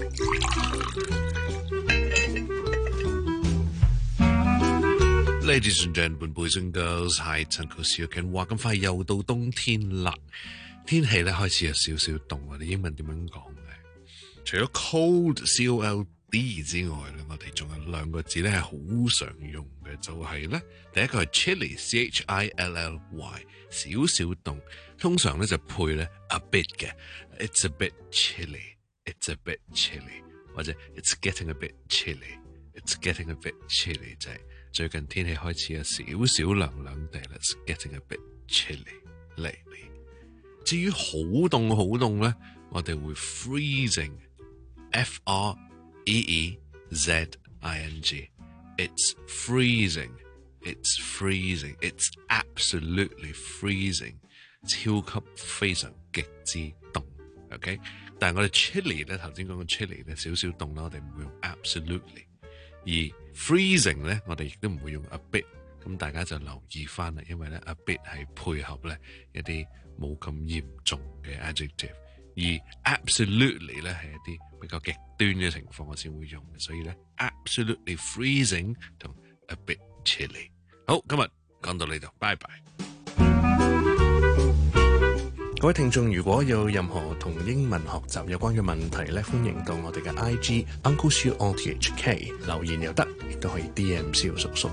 Ladies and gentlemen, boys and girls, hi, it's Uncle Seal。話咁快又到冬天啦，天氣咧開始有少少凍啊！你英文點樣講嘅？除咗 cold C O L D 之外咧，我哋仲有兩個字咧係好常用嘅，就係咧第一個係 chilly C H I L L Y， 少少凍，通常咧就配咧 a bit 嘅 ，it's a bit chilly，it's a bit chilly， 或者 it's getting a bit chilly，it's getting a bit chilly 就係最近天氣開始有少少涼涼地啦 ，it's getting a bit chilly lately。至於好凍好凍咧，我哋會 freezing，F R E E Z I N G。It's freezing. It's freezing. It's absolutely freezing. 超級非常極之凍。OK， 但係我哋 chilly 咧，頭先講嘅 chilly 咧少少凍啦，我哋唔會用 absolutely。而 freezing 咧，我哋亦都唔會用 a bit。咁大家就留意翻啦，因為咧 a bit 係配合咧一啲冇咁嚴重嘅 adjective， 而 absolutely 咧係一啲比較極端嘅情況我先會用嘅，所以咧 absolutely freezing 同 a bit chilly。好，今日講到呢度，拜拜。 各位聽眾，如果有任何同英文學習有關嘅問題咧，歡迎到我哋嘅 I G Uncle Siu O T H K 留言又得，亦都可以 D M 蕭叔叔。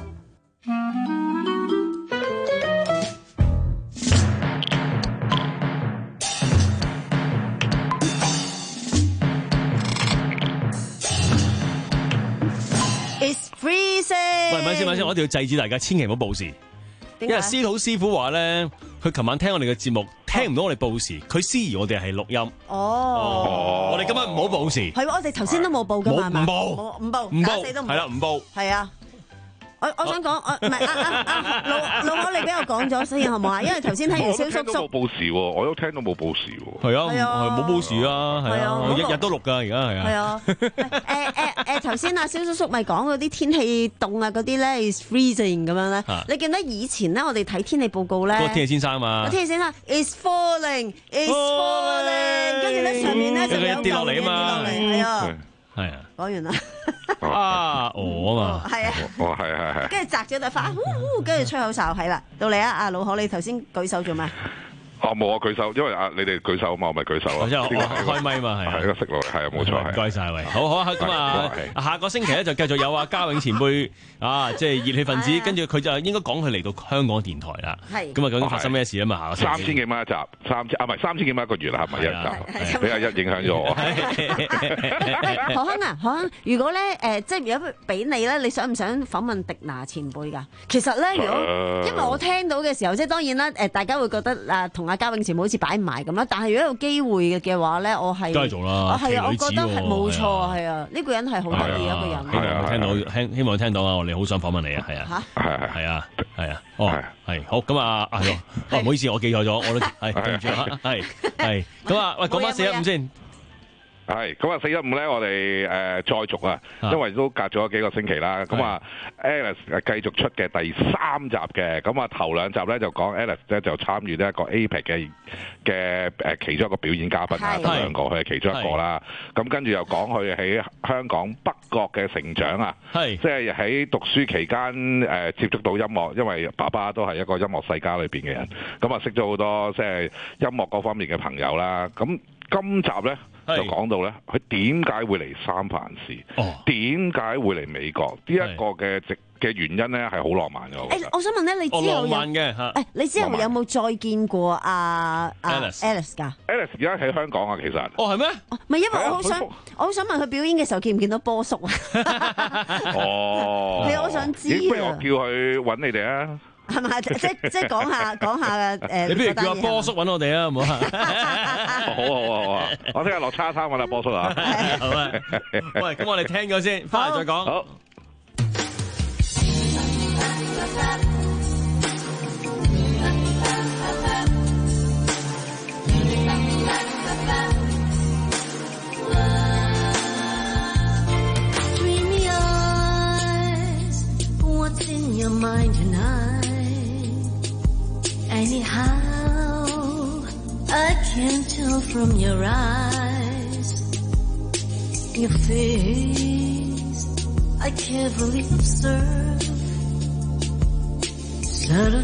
It's freezing。 喂，咪先咪先，我哋要制止大家，千祈唔好報時。因為司徒師傅話咧，佢琴晚聽我哋嘅節目，聽唔到我哋報時，佢思疑我哋係錄音。 哦， 我哋今日唔好報時。 係，我哋頭先都冇報㗎嘛， 唔報， 唔報， 唔報， 死都唔報。 係啦，唔報。 係啊。我我想講，我唔係啊啊啊老老可，你俾我講咗先好唔好啊？因為頭先聽完蕭叔叔冇報時喎，我都聽到冇報時喎。 係啊，係冇報時啊，係啊，日日都錄㗎，而家係啊。 係啊，誒誒誒，頭先阿蕭叔叔咪講嗰啲天氣凍啊嗰啲咧 is freezing 咁樣咧。你記得以前咧，我哋睇天氣報告咧， 嗰個天氣先生嘛， 個天氣先生 is falling，is falling，跟住咧上面咧就有跌落嚟啊嘛， 係啊。 係啊， 講完啦。 啊，我啊嘛，係啊， 哦，係係係。 跟住摘咗朵花，跟住吹口哨，係啦，到你啊，阿老可，你頭先舉手做咩？ 哦，冇啊，舉手，因為啊，你哋舉手啊嘛，我咪舉手咯。 即係開咪嘛，係。 係個識路，係啊，冇錯係。 唔該晒，喂，好好啊，咁啊，下個星期咧就繼續有啊嘉永前輩啊，即係熱氣分子，跟住佢就應該講佢嚟到香港電台啦。係。咁啊，究竟發生咩事啊嘛？下個星期三千幾蚊一集，三千啊，唔係三千幾蚊一個月啦，係咪一集？俾阿一影響咗我。 何亨啊，何亨，如果咧誒，即係如果俾你咧，你想唔想訪問迪娜前輩㗎？其實咧，如果因為我聽到嘅時候，即係當然啦，誒，大家會覺得啊，同阿嘉永前輩好似擺唔埋咁啦。但係如果有機會嘅話咧，我係梗係做啦， 係啊，我覺得係冇錯，係啊，呢個人係好得意一個人。 係啊，聽到聽希望聽到啊，我哋好想訪問你啊，係啊， 係係係啊，係啊，哦，係好咁啊，啊，哦，唔好意思，我記錯咗，我都係對唔住啊，係係咁啊，喂，講翻四一五先。 係咁啊！四一五咧，我哋誒再續啊，因為都隔咗幾個星期啦。咁啊 ，Alice 繼續出嘅第三集嘅。咁啊，頭兩集咧就講 Alice 咧就參與呢一個 A P E C 嘅嘅誒其中一個表演嘉賓啊，得兩個，佢係其中一個啦。咁跟住又講佢喺香港北角嘅成長啊，即係喺讀書期間誒接觸到音樂，因為爸爸都係一個音樂世家裏邊嘅人，咁啊識咗好多即係音樂嗰方面嘅朋友啦。咁今集咧就講到咧，佢點解會嚟三藩市？點解會嚟美國？呢一個嘅直嘅原因咧係好浪漫嘅。 誒，我想問咧，你之後有誒，你之後有冇再見過阿阿 Alice 㗎 ？Alice 而家喺香港啊，其實。 哦，係咩？ 唔係，因為我好想，我好想問佢表演嘅時候見唔見到波叔啊？ 哦， 係啊，我想知啊。 不如我叫佢揾你哋啊！ 係咪？即即即講下講下誒， 你不如叫阿波叔揾我哋啊，好唔好啊？ 好啊好啊好啊！我聽日落叉餐揾阿波叔啊！ 好啊！喂，咁我哋聽咗先，翻嚟再講。好。 mine tonight. Anyhow, I can tell from your eyes, your face, I carefully observe. Subtle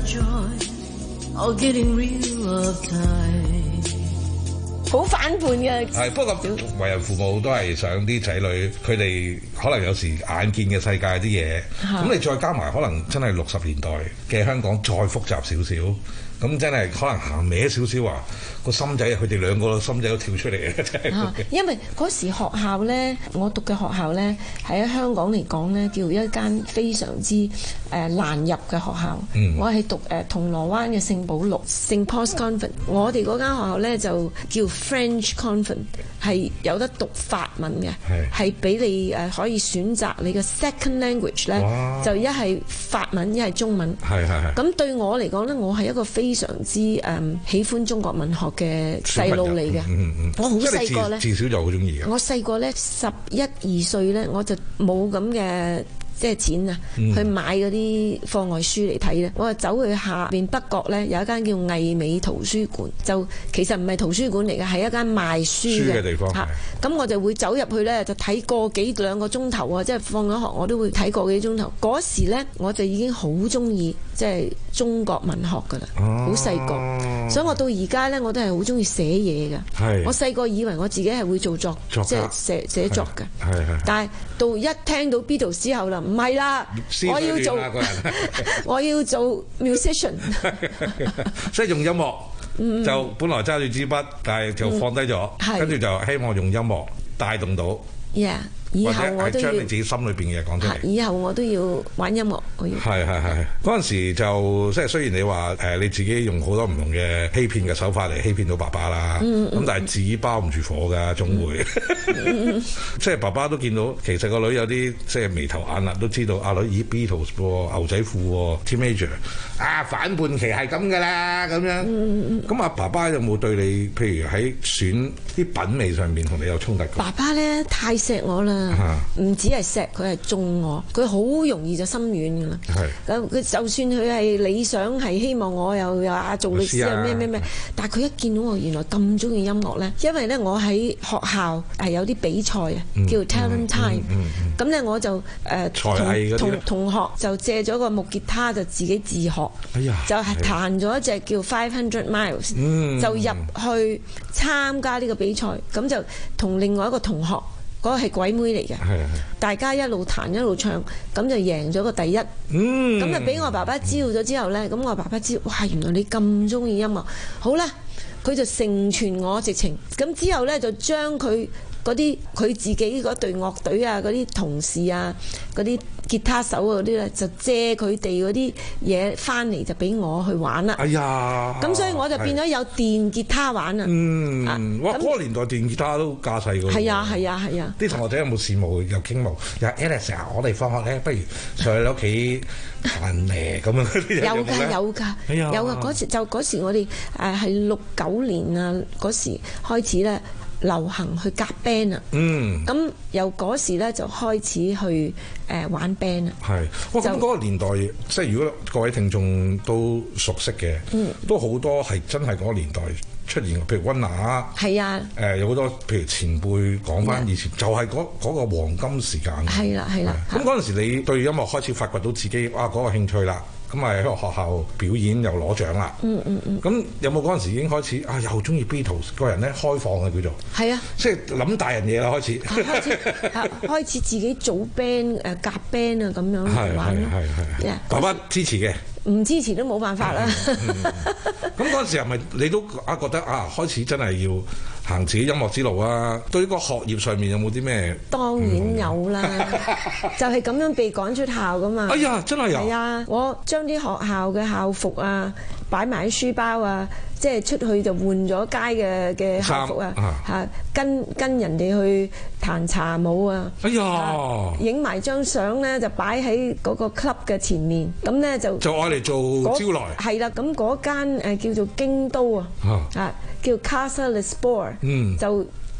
joy, all getting real of time. 好反叛嘅， 係不過為人父母都係想啲仔女，佢哋可能有時眼見嘅世界啲嘢，咁你再加埋可能真係六十年代嘅香港再複雜少少，咁真係可能行歪少少啊！個心仔，佢哋兩個心仔都跳出嚟嘅，真係、啊。 因為嗰時學校咧，我讀嘅學校咧，喺香港嚟講咧，叫一間非常之誒、呃、難入嘅學校。嗯、我係讀誒、呃、銅鑼灣嘅聖保祿 Saint Paul's Convent。我哋嗰間學校咧就叫 French Convent， 係有得讀法文嘅，係俾你誒、呃、可以選擇你嘅 second language 咧，就一係法文，一係中文。係係係。咁對我嚟講咧，我係一個非常之誒、嗯、喜歡中國文學嘅細路嚟嘅，嗯嗯、我好細個咧， 至少就好中意嘅。 我細個咧十一二歲咧，我就冇咁嘅即係錢啊，嗯、去買嗰啲課外書嚟睇咧。我就走去下邊北角咧，有一間叫藝美圖書館，就其實唔係圖書館嚟嘅，係一間賣書嘅地方。 咁我就會走入去咧，就睇個幾兩個鐘頭啊，即係放咗學我都會睇個幾鐘頭。嗰時咧，我就已經好中意即係中國文學㗎啦，好細個，所以我到而家咧，我都係好中意寫嘢㗎。我細個以為我自己係會做作，作即係寫寫作㗎。但係到一聽到 Beatles 之後啦，唔係啦，我要做我要做 musician， 即係用音樂、嗯、就本來揸住支筆，但係就放低咗，跟住、嗯、就希望用音樂帶動到。Yeah. 以後我都要將你自己心裏邊嘅嘢講出嚟。 以後我都要玩音樂，我要。 係係係，嗰陣時就即係雖然你話誒、呃、你自己用好多唔同嘅欺騙嘅手法嚟欺騙到爸爸啦，咁、嗯嗯、但係紙包唔住火㗎，總會。嗯、即係爸爸都見到，其實個女有啲即係眉頭眼額，都知道阿女咦 Beatles 喎，牛仔褲喎 ，Teenager 啊反叛期係咁㗎啦，咁樣。咁、嗯、啊、嗯、爸爸有冇對你，譬如喺選啲品味上面同你有衝突？ 爸爸咧太錫我啦。唔止係錫佢，係縱我，佢好容易就心軟噶啦。咁佢就算佢係理想係希望我又又啊做律師啊咩咩咩，但係佢一見到我原來咁中意音樂咧，因為咧我喺學校係有啲比賽啊，嗯、叫 Talent Time。咁咧、嗯嗯嗯、我就誒、呃、同同同學就借咗個木吉他就自己自學，哎、呀就係彈咗一隻叫 Five Hundred Miles，、嗯、就入去參加呢個比賽，咁就同另外一個同學。嗰個係鬼妹嚟嘅，大家一路彈一路唱，咁就贏咗個第一。嗯，咁就俾我爸爸知道咗之後呢，咁我爸爸知道，哇！原來你咁中意音樂，好啦，佢就成全我直情。咁之後呢，就將佢嗰啲佢自己嗰隊樂隊啊，嗰啲同事啊，嗰啲吉他手嗰啲咧，就借佢哋嗰啲嘢翻嚟就俾我去玩啦。哎呀！咁所以我就變咗有電吉他玩啊。 嗯，啊、哇！嗰、那個年代電吉他都架勢㗎。 係啊係啊係啊！啲、 啊啊、同學仔有冇羨慕又傾慕？又 Alex 啊，我哋放學咧，不如上去你屋企彈誒咁樣。 有㗎有㗎，哎、呀有㗎嗰時就嗰時我哋誒係六九年啊嗰時開始咧。流行去夾 band 啊，嗯，咁由嗰時咧就開始去誒、呃、玩 band 啊， 係，哇！咁嗰個年代，即係如果各位聽眾都熟悉嘅，嗯，都好多係真係嗰個年代出現，譬如溫拿，係啊，誒、呃、有好多譬如前輩講翻以前，啊、就係嗰嗰個黃金時間， 係啦係啦， 咁嗰陣時你對音樂開始發掘到自己哇嗰、嗰個興趣啦。咁咪喺個學校表演又攞獎啦。嗯嗯嗯。咁有冇嗰陣時已經開始啊？又中意 Beatles 個人咧開放嘅叫做。係啊。即係諗大人嘢啦，開始。 開始開始自己組 band 誒夾 band 啊咁樣玩咯。係係係。爸爸支持嘅。 唔支持都冇辦法啦。 咁嗰陣時係咪你都啊覺得啊開始真係要行自己音樂之路啊？對於個學業上面有冇啲咩？ 當然有啦，就係咁樣被趕出校噶嘛。 哎呀，真係有。 係啊，我將啲學校嘅校服啊擺埋喺書包啊，即係出去就換咗街嘅嘅校服啊，嚇、啊、跟跟人哋去彈茶舞啊。哎呀，影埋張相咧就擺喺嗰個 club 嘅前面，咁咧就就愛嚟做招來。 係啦，咁嗰間誒叫做京都啊，啊叫 Casa Lisboa，嗯，就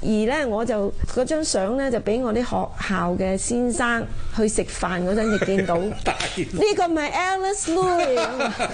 而咧我就嗰張相咧就俾我啲學校嘅先生去食飯嗰陣就見到，呢個咪 Alice Louis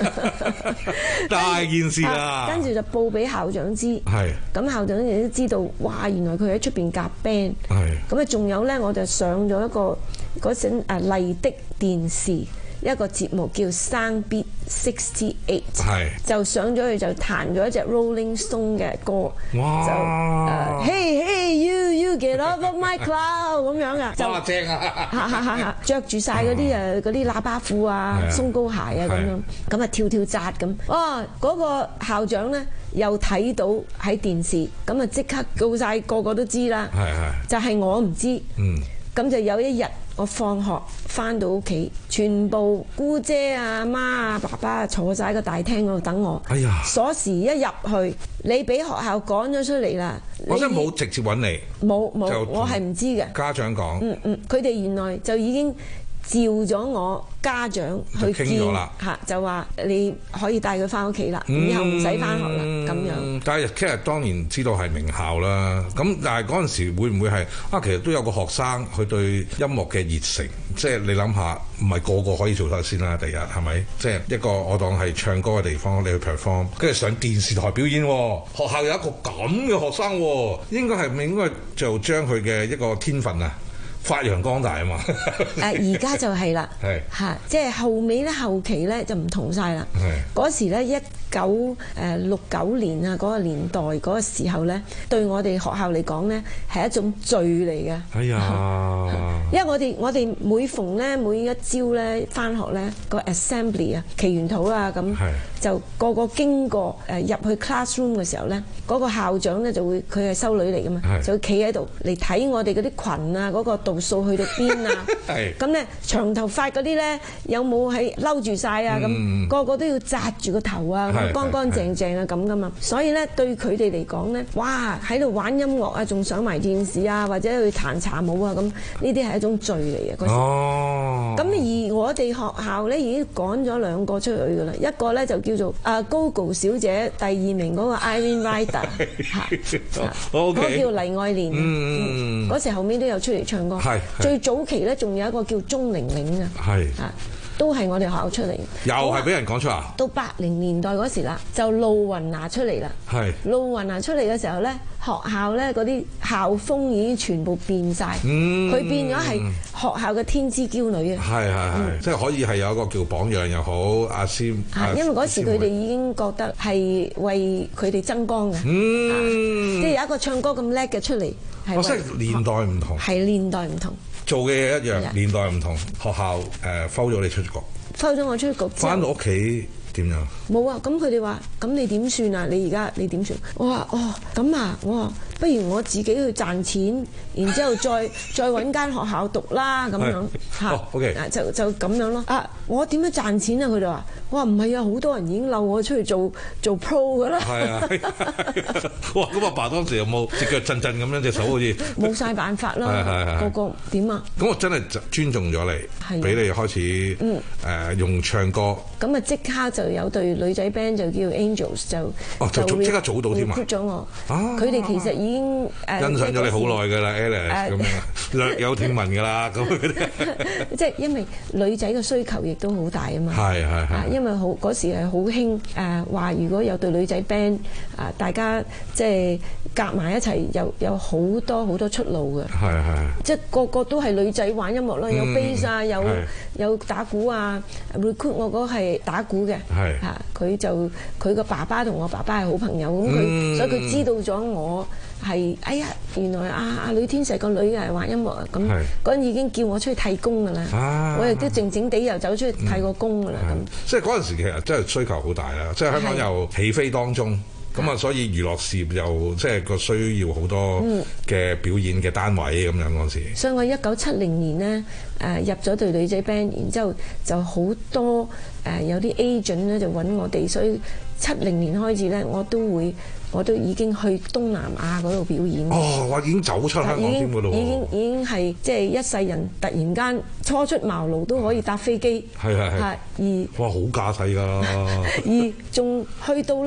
大件事啦。 跟住就報俾校長知， 係咁校長亦都知道，哇！原來佢喺出邊夾 band， 係咁啊，仲有咧我就上咗一個嗰陣誒麗的電視。一個節目叫生 Beat Sixty Eight， 就上咗去就彈咗一隻 Rolling Stone 嘅歌，就誒 Hey Hey You You Get Off Of My Cloud 咁樣啊，就正啊， 嚇嚇嚇着住晒嗰啲誒嗰啲喇叭褲啊、鬆高鞋啊咁樣，咁啊跳跳紮咁，哇！嗰個校長咧又睇到喺電視，咁啊即刻告晒個個都知啦，就係我唔知，咁就有一日。我放學翻到屋企，全部姑姐啊、媽啊、爸爸啊坐晒喺個大廳嗰度等我。 哎呀！ 鎖匙一入去，你俾學校趕咗出嚟啦。 我真係冇直接揾你。 冇冇，我係唔知嘅。 家長講。 嗯嗯，佢哋原來就已經召咗我家長去見嚇，就話你可以帶佢翻屋企啦，以後唔使翻學啦咁樣。 但係其實當然知道係名校啦，咁但係嗰陣時會唔會係啊？其實都有個學生佢對音樂嘅熱誠，即係你諗下，唔係個個可以做得先啦。第日係咪？即係一個我當係唱歌嘅地方，你去 perform， 跟住上電視台表演，學校有一個咁嘅學生，應該係咪應該就將佢嘅一個天分啊？發揚光大啊嘛！ 誒而家就係啦，嚇，即係後尾咧後期咧就唔同晒啦。嗰時咧一九誒六九年啊嗰個年代嗰個時候咧，對我哋學校嚟講咧係一種罪嚟嘅。哎呀！因為我哋我哋每逢咧每一朝咧返學咧個 assembly 啊祈完禱啊咁，就個個經過誒入去 classroom 嘅時候咧，嗰個校長咧就會佢係修女嚟㗎嘛，就會企喺度嚟睇我哋嗰啲裙啊嗰個度數去到邊啊，咁咧長頭髮嗰啲咧有冇係嬲住晒啊咁，個個都要紮住個頭啊，乾乾淨淨啊咁噶嘛，所以咧對佢哋嚟講咧，哇喺度玩音樂啊，仲上埋電視啊，或者去彈茶舞啊咁，呢啲係一種罪嚟嘅嗰時。哦。咁而我哋學校咧已經趕咗兩個出去噶啦，一個咧就叫做啊 Gogo 小姐，第二名嗰個 Irene Ryder 嚇，嗰個叫黎愛蓮。嗯。嗰時後面都有出嚟唱歌。係。最早期咧仲有一個叫鐘玲玲啊。係。啊。都係我哋學校出嚟， 又係俾人講出啊！ 到八零年代嗰時啦，就露雲娜出嚟啦。係露雲娜出嚟嘅時候咧，學校咧嗰啲校風已經全部變晒，佢、嗯、變咗係學校嘅天之驕女啊！係係係，嗯、即係可以係有一個叫榜樣又好，阿師。啊，因為嗰時佢哋已經覺得係為佢哋爭光嘅，嗯啊、即係有一個唱歌咁叻嘅出嚟。我即係年代唔同，係年代唔同。做嘅嘢一樣，的年代唔同，學校誒摟咗你出局，摟咗我出局，翻到屋企點樣？冇啊！咁佢哋話：咁你點算啊？你而家你點算？我話：哦，咁啊！我話不如我自己去賺錢，然之後再再揾間學校讀啦，咁樣嚇。哦 OK，就就咁樣咯。啊，我點樣賺錢啊？佢哋話：我話唔係啊，好多人已經溜我出去做做 pro 噶啦。係啊！哇！咁阿爸當時有冇隻腳震震咁樣，隻手好似冇晒辦法啦。個個點啊？咁我真係尊重咗你，俾你開始誒用唱歌。咁啊，即刻就有隊女仔 band 就叫 Angels 就哦，就即刻組到添啊！recruit咗我，佢哋其實已經誒欣賞咗你好耐㗎啦 Alice 咁樣略有聽聞㗎啦咁。即係因為女仔嘅需求亦都好大啊嘛。係係係。因為好嗰時係好興誒話，如果有隊女仔 band 啊，大家即係夾埋一齊，有有好多好多出路嘅。係係。即係個個都係女仔玩音樂啦，有 bass 啊，有有打鼓啊 recruit 我嗰係打鼓嘅。係嚇，佢就佢個爸爸同我爸爸係好朋友，咁佢、嗯、所以佢知道咗我係哎呀，原來啊啊呂天石個女係玩音樂啊，咁嗰陣已經叫我出去替工噶啦，啊、我亦都靜靜地又走出去替個工噶啦咁。即係嗰陣時其實真係需求好大啦，即係香港又起飛當中。咁啊，所以娛樂事業又即係個需要好多嘅表演嘅單位咁樣嗰陣時。所以我一九七零年呢，誒入咗隊女仔 band，然之後就好多誒有啲 agent 咧就揾我哋，所以七零年開始咧我都會我都已經去東南亞嗰度表演。哦，我已經走出香港添㗎咯喎！已經已經係即係一世人突然間初出茅廬都可以搭飛機。係係係。而哇，好架勢㗎！而仲去到咧。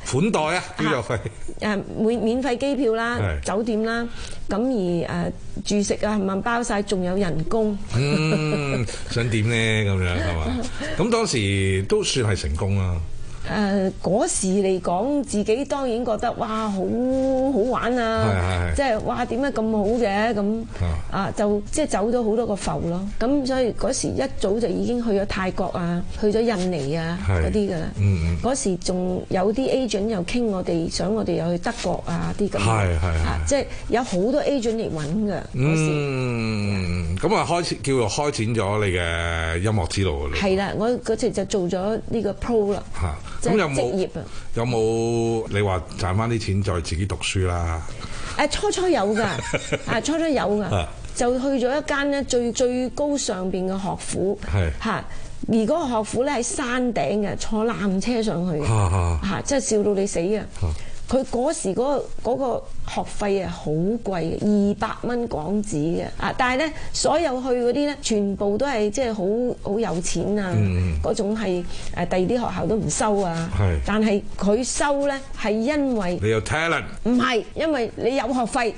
款待啊，叫做費誒免免費機票啦、酒店啦，咁而誒住食啊，冚唪包晒，仲有人工。 嗯，想點咧咁樣係嘛？咁當時都算係成功啦。 誒嗰時嚟講，自己當然覺得哇好好玩啊！即係哇點解咁好嘅咁啊？就即係走咗好多個埠咯。咁所以嗰時一早就已經去咗泰國啊，去咗印尼啊嗰啲㗎啦。嗰時仲有啲 agent 又傾我哋，想我哋又去德國啊啲咁。係係係，即係有好多 agent 嚟揾㗎嗰時。嗯， 咁啊開始叫做開展咗你嘅音樂之路㗎啦。 係啦，我嗰時就做咗呢個 pro 啦。嚇！咁有冇有冇你話賺翻啲錢再自己讀書啦？ 誒初初有㗎，啊初初有㗎，就去咗一間咧最最高上邊嘅學府，嚇，而嗰個學府咧喺山頂嘅，坐纜車上去嘅，嚇，真係笑到你死啊！佢嗰時嗰個嗰個學費啊好貴嘅，二百蚊港紙嘅啊！但係咧，所有去嗰啲咧，全部都係即係好好有錢啊！嗰、嗯、種係誒第二啲學校都唔收啊。係，但係佢收咧係因為你有 talent， 唔係因為你有學費，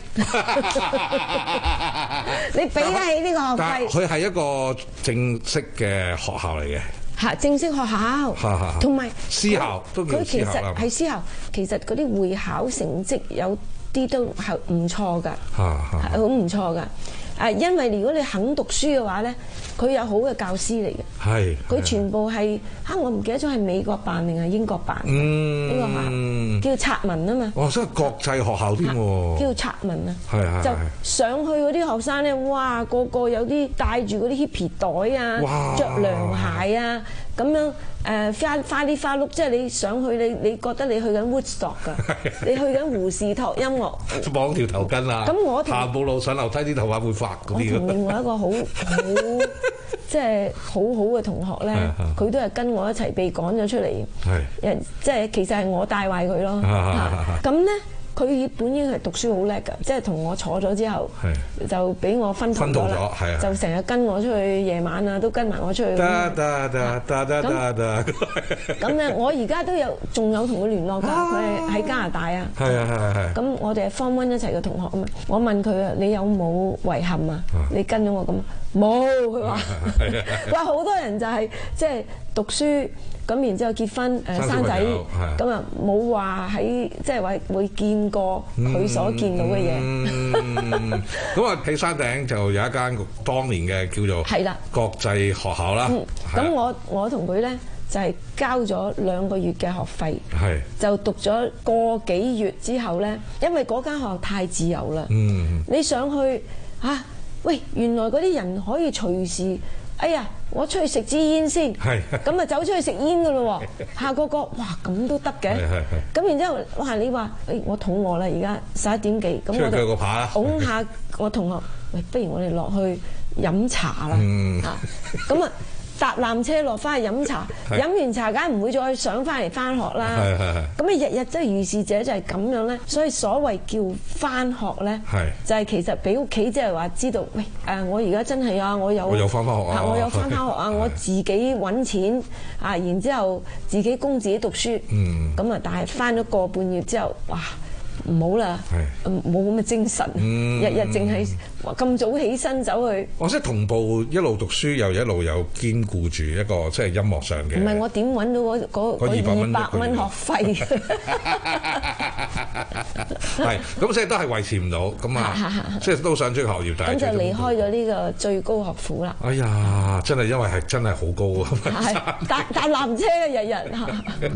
你俾得起呢個學費。 佢係一個正式嘅學校嚟嘅。 嚇！正式學校，同埋私校都叫私校啦。 佢其實係私校，其實嗰啲會考成績有啲都係唔錯㗎，係好唔錯㗎。誒，因為如果你肯讀書嘅話咧，佢有好嘅教師嚟嘅。係，佢全部係嚇，我唔記得咗係美國辦定係英國辦。嗯，呢個學校叫策文啊嘛。 哇！真係國際學校添喎。 叫策文啊。係係。就上去嗰啲學生咧，哇！個個有啲帶住嗰啲 hippy 袋啊，著涼鞋啊，咁樣誒花花哩花碌，即係你上去你你覺得你去緊 Woodstock 㗎，你去緊胡士托音樂。 綁條頭巾啊！咁我行步路上樓梯啲頭髮會發嗰啲。我同另外一個好好即係好好嘅同學咧，佢都係跟我一齊被趕咗出嚟。係，即係其實係我帶壞佢咯。咁咧，佢本應係讀書好叻㗎，即係同我坐咗之後，就俾我分同咗啦。就成日跟我出去夜晚啊，都跟埋我出去。得得得得得得得。咁咧，我而家都有仲有同佢聯絡㗎，佢係喺加拿大啊。係啊係係係。咁我哋係 Form One 一齊嘅同學啊嘛。我問佢啊，你有冇遺憾啊？你跟咗我咁冇？佢話話好多人就係即係讀書。咁然之後結婚誒生仔，咁啊冇話喺即係話會見過佢所見到嘅嘢。 咁啊喺山頂就有一間當年嘅叫做係啦國際學校啦。 咁我我同佢咧就係交咗兩個月嘅學費，係就讀咗個幾月之後咧，因為嗰間學校太自由啦。嗯，你上去啊，喂，原來嗰啲人可以隨時。哎呀，我出去食支煙先，咁啊走出去食煙噶咯喎，下個個哇咁都得嘅，咁然之後哇你話，誒我肚餓啦，而家十一點幾，咁我就拱下我同學，喂，不如我哋落去飲茶啦，啊，咁啊搭纜車落翻去飲茶，飲完茶梗係唔會再上翻嚟翻學啦，咁你日日即係如是者就係咁樣咧，所以所謂叫翻學咧，就係其實俾屋企即係話知道，喂誒我而家真係啊，我有我有翻翻學啊， 我有翻翻學啊，我自己揾錢啊，然之後自己供自己讀書，咁啊但係翻咗個半月之後，哇！唔好啦，冇咁嘅精神，日日淨係咁早起身走去。 我即係同步一路讀書，又一路有兼顧住一個即係音樂上嘅。 唔係我點揾到嗰嗰嗰二百蚊學費？ 係咁，即係都係維持唔到咁啊！即係都想追學業，但係咁就離開咗呢個最高學府啦。 哎呀，真係因為係真係好高啊！ 係搭搭纜車啊，日日。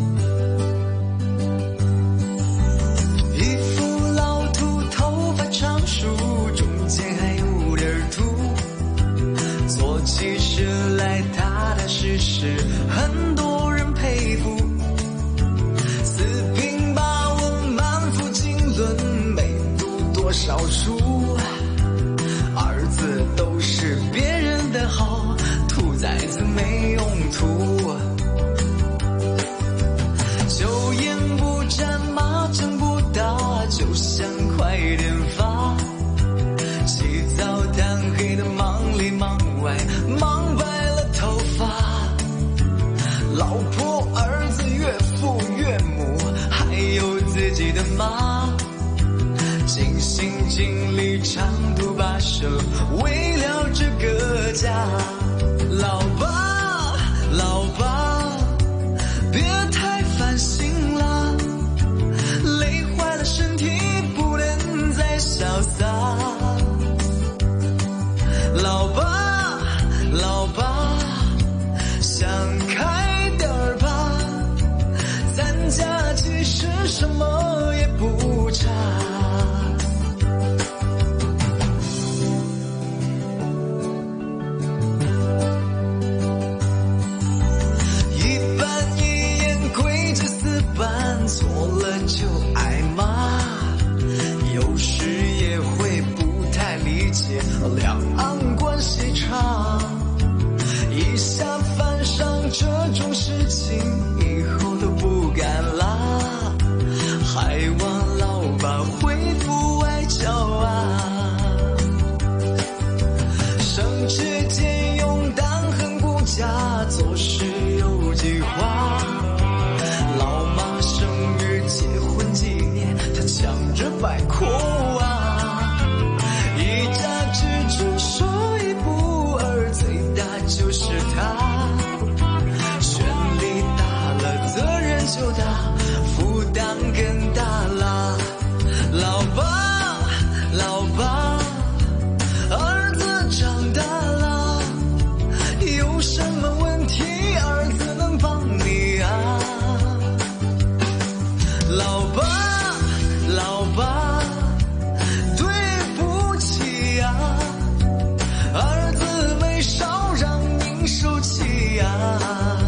長梳中間還有點禿，做起事來踏踏實實，很多人佩服。四平八穩，滿腹經綸，沒讀多少書，兒子都是別人的好，兔崽子沒用途。酒煙不沾，馬chân不搭，就想快點發。洗澡貪黑的忙裡忙外，忙白了頭髮。 什麼也不差。一板一眼，规则死板，錯了就挨罵，有時也會不太理解兩岸關係差，一下犯上這種事情，以後都不敢拉，還望老爸恢復外交啊，省吃儉用，當恨不假，做事有計劃，老媽生日結婚紀念，他搶着擺闊啊，一家之主說一不二，最大就是他，權力大了責任就大，負擔更大啦。老爸老爸，兒子長大了，有什麼問題兒子能幫你啊。老爸老爸，對不起啊，兒子沒少讓您受氣啊。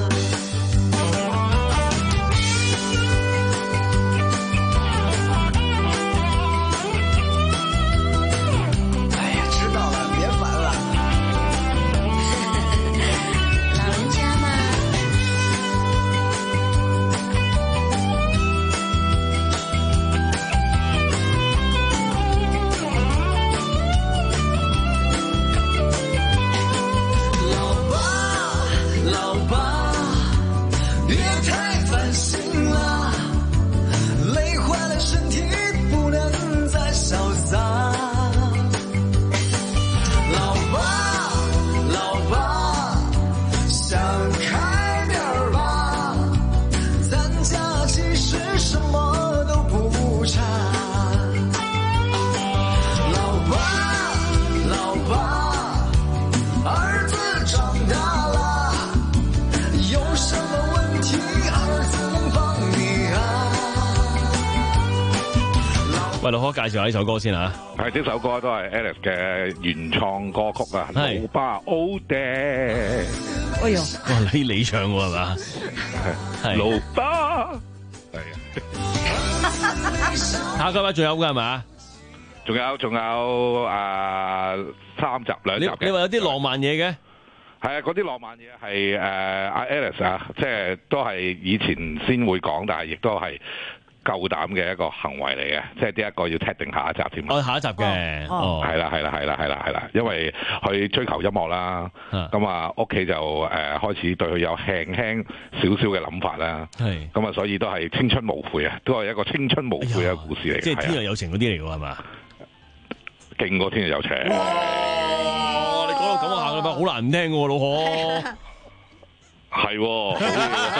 喂，老柯介紹下呢首歌先嚇。 係呢首歌都係 Alice 嘅原創歌曲啊， 係老爸 Old Dad。 哎呦， 哇！呢你唱喎係嘛？係老爸。係啊。 下個禮拜仲有㗎係嘛？ 仲有仲有啊三集兩集嘅。 你你話有啲浪漫嘢嘅？ 係啊，嗰啲浪漫嘢係誒阿 Alice 啊，即係都係以前先會講，但係亦都係夠膽嘅一個行為嚟嘅，即係呢一個要踢定下一集添。 哦，下一集嘅，哦， 係啦係啦係啦係啦係啦，因為佢追求音樂啦，咁啊屋企就誒、呃、開始對佢有輕輕少少嘅諗法啦，係，咁啊所以都係青春無悔啊，都係一個青春無悔嘅故事嚟嘅， 即係天若有情嗰啲嚟㗎係嘛？ 勁過天若有情。 哇！你講到咁下㗎嘛，好難聽㗎喎，老何。 係喎，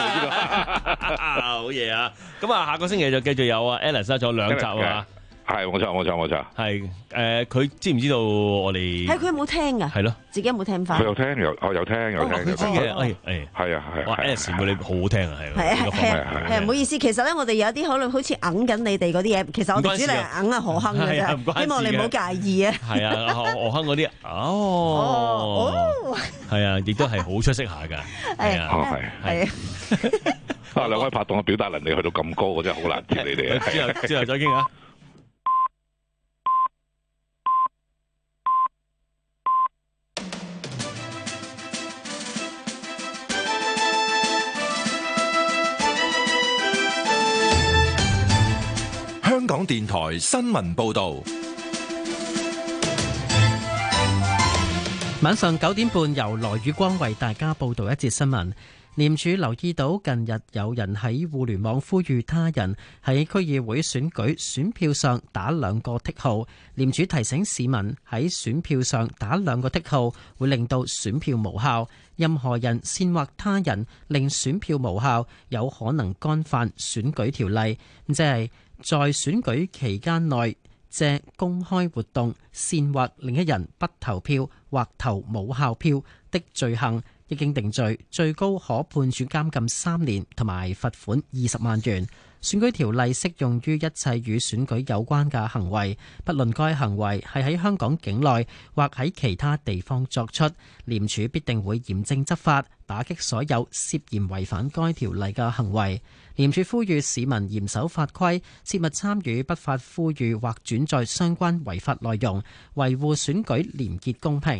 好嘢啊！咁啊，下個星期就繼續有啊 Alice 仲有兩集啊。 係冇錯冇錯冇錯。 係誒，佢知唔知道我哋？ 係佢有冇聽㗎？ 係咯， 自己有冇聽翻？ 佢有聽有，我有聽有聽。 佢知嘅，誒誒， 係啊係。 哇 Alice 佢你好好聽啊，係。 係啊係係唔好意思，其實咧我哋有啲可能好似揞緊你哋嗰啲嘢，其實我哋只係揞啊何坑嘅啫，希望你唔好介意啊。 係啊，何坑嗰啲哦哦，係啊，亦都係好出色下㗎。係啊係係。啊兩位拍檔嘅表達能力去到咁高，我真係好難接你哋啊！ 之後之後再傾啊！ 香港電台新聞報導， 晚上九點半由羅宇光為大家報道一節新聞。廉署留意到近日有人喺互聯網呼籲他人喺區議會選舉選票上打兩個剔號。廉署提醒市民喺選票上打兩個剔號會令到選票無效。任何人煽惑他人令選票無效，有可能干犯選舉條例，即係在選舉期間內借公開活動煽惑另一人不投票或投無效票的罪行， 一經定罪，最高可判處監禁三年同埋罰款二十萬元。選舉條例適用於一切與選舉有關嘅行為，不論該行為係喺香港境內或喺其他地方作出，廉署必定會嚴正執法，打擊所有涉嫌違反該條例嘅行為。廉署呼籲市民嚴守法規，切勿參與不法呼籲或轉載相關違法內容，維護選舉廉潔公平。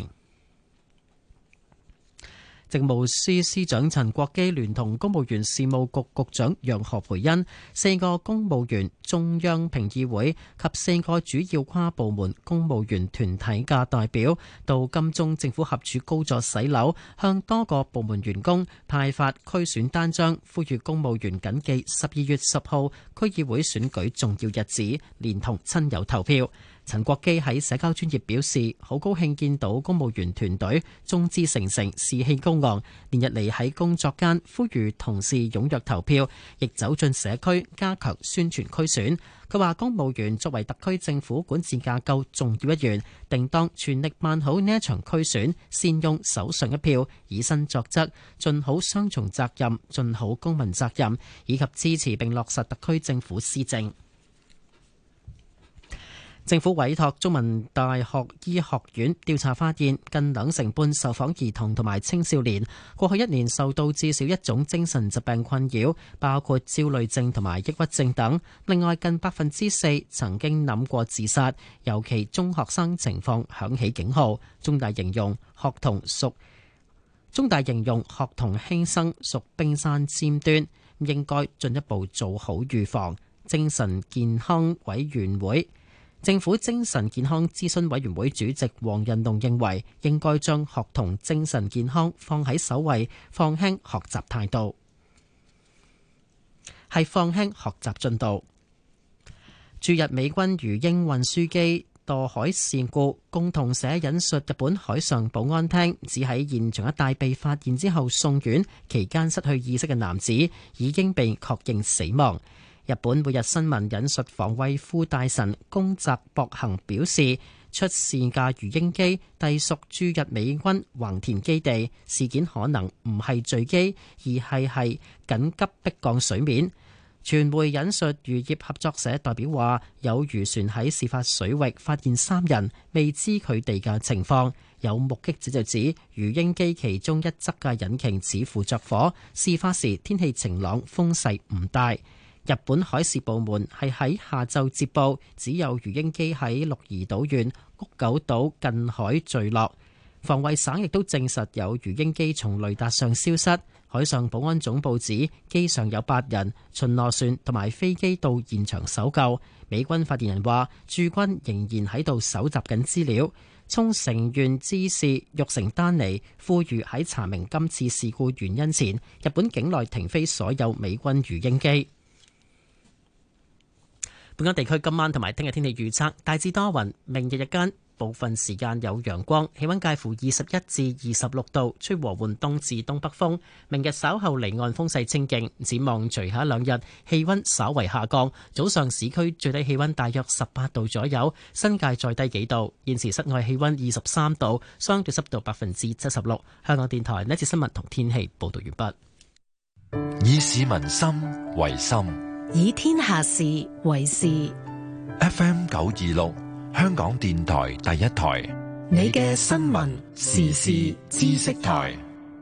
政務司司長陳國基聯同公務員事務局局長楊何蓓茵、四個公務員中央評議會及四個主要跨部門公務員團體嘅代表到金鐘政府合署高座洗樓，向多個部門員工派發區選單張，呼籲公務員謹記十二月十號區議會選舉重要日子，連同親友投票。陳國基喺社交專頁表示，好高興見到公務員團隊眾志成城、士氣高昂，連日嚟喺工作間呼籲同事踴躍投票，亦走進社區加強宣傳區選。佢話公務員作為特區政府管治架構重要一員，定當全力辦好呢一場區選，善用手上一票，以身作則，盡好雙重責任，盡好公民責任，以及支持並落實特區政府施政。政府委託中文大學醫學院調查發現，近兩成半受訪兒童同埋青少年過去一年受到至少一種精神疾病困擾，包括焦慮症同埋抑鬱症等。另外，近百分之四曾經諗過自殺，尤其中學生情況響起警號。中大形容學童屬中大形容學童輕生屬冰山尖端，應該進一步做好預防。精神健康委員會政府精神健康諮詢委員會主席黃仁龍認為，應該將學童精神健康放喺首位，放輕學習態度，係放輕學習進度。駐日美軍魚鷹運輸機墮海事故，共同社引述日本海上保安廳指喺現場一帶被發現之後送院，期間失去意識嘅男子已經被確認死亡。日本每日新聞引述防衛副大臣宮澤博行表示，出事嘅魚鷹機隸屬駐日美軍橫田基地，事件可能唔係墜機，而係係緊急迫降水面。傳媒引述漁業合作社代表話，有漁船喺事發水域發現三人，未知佢哋嘅情況。有目擊者就指，魚鷹機其中一側嘅引擎似乎着火，事發時天氣晴朗，風勢唔大。日本海事部門係喺下晝接報，只有魚鷹機喺鹿兒島縣屋久島近海墜落。防衛省亦都證實有魚鷹機從雷達上消失。海上保安總部指機上有八人，巡邏船同埋飛機到現場搜救。美軍發言人話，駐軍仍然喺度搜集緊資料。沖繩縣知事玉城丹尼呼籲喺查明今次事故原因前，日本境內停飛所有美軍魚鷹機。本港地區今晚同埋聽日天氣預測，大致多雲，明日日間部分時間有陽光，氣溫介乎二十一至二十六度，吹和緩東至東北風。明日稍後離岸風勢清勁，展望隨後一兩日氣溫稍為下降，早上市區最低氣溫大約十八度左右，新界再低幾度。現時室外氣溫二十三度，相對濕度百分之七十六。香港電台呢節新聞同天氣報道完畢。 以市民心為心， 以天下事為事。 F M 九二六，香港電台第一台， 你嘅新聞時事知識台。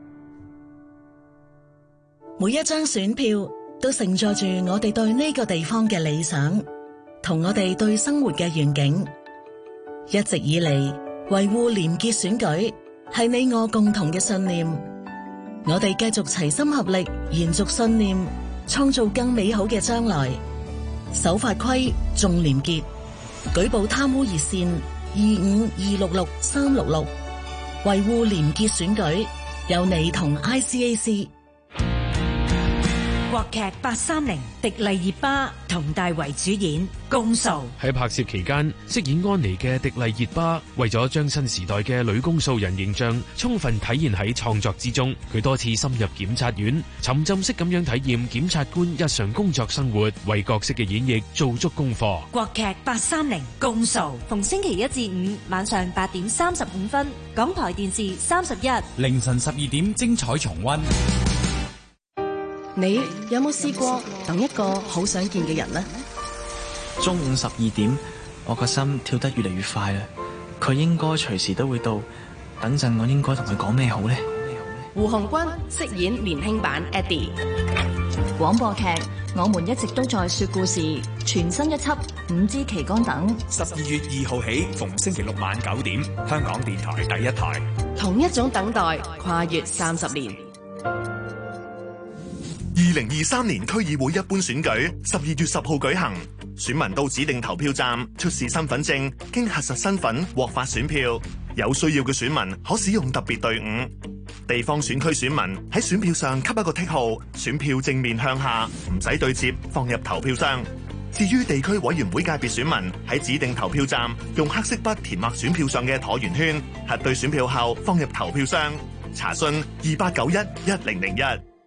每一張選票都承載住我哋對呢個地方嘅理想，同我哋對生活嘅願景。一直以嚟，維護廉潔選舉係你我共同嘅信念。我哋繼續齊心合力，延續信念，創造更美好嘅將來。守法規，重廉潔，舉報貪污熱線二五二六六三六六，維護廉潔選舉，有你同 I C A C。 國劇八三零，迪麗熱巴佟大為主演《公訴》。 喺拍攝期間，飾演安妮嘅迪麗熱巴為咗將新時代嘅女公訴人形象充分體現喺創作之中，佢多次深入檢察院，沉浸式咁樣體驗檢察官日常工作生活，為角色嘅演繹做足功課。 國劇八三零《公訴》， 逢星期一至五晚上八點三十五分，港台電視三十一， 凌晨十二點精彩重溫。 你有冇試過等一個好想見嘅人呢？ 中午十二點，我個心跳得越嚟越快啦。佢應該隨時都會到，等陣我應該同佢講咩好呢？ 胡鴻鈞飾演年輕版 Eddie。 廣播劇《我們一直都在說故事》全新一輯五支旗杆等， 十二月二號起，逢星期六晚九點，香港電台第一台。 同一種等待，跨越三十年。 二零二三年區議會一般選舉十二月十號舉行，選民到指定投票站出示身份證，經核實身份獲發選票。有需要嘅選民可使用特別隊伍。地方選區選民喺選票上給一個剔號，選票正面向下，唔使對接，放入投票箱。至於地區委員會界別選民喺指定投票站用黑色筆填畫選票上嘅橢圓圈，核對選票後放入投票箱。查詢二八九一一零零一。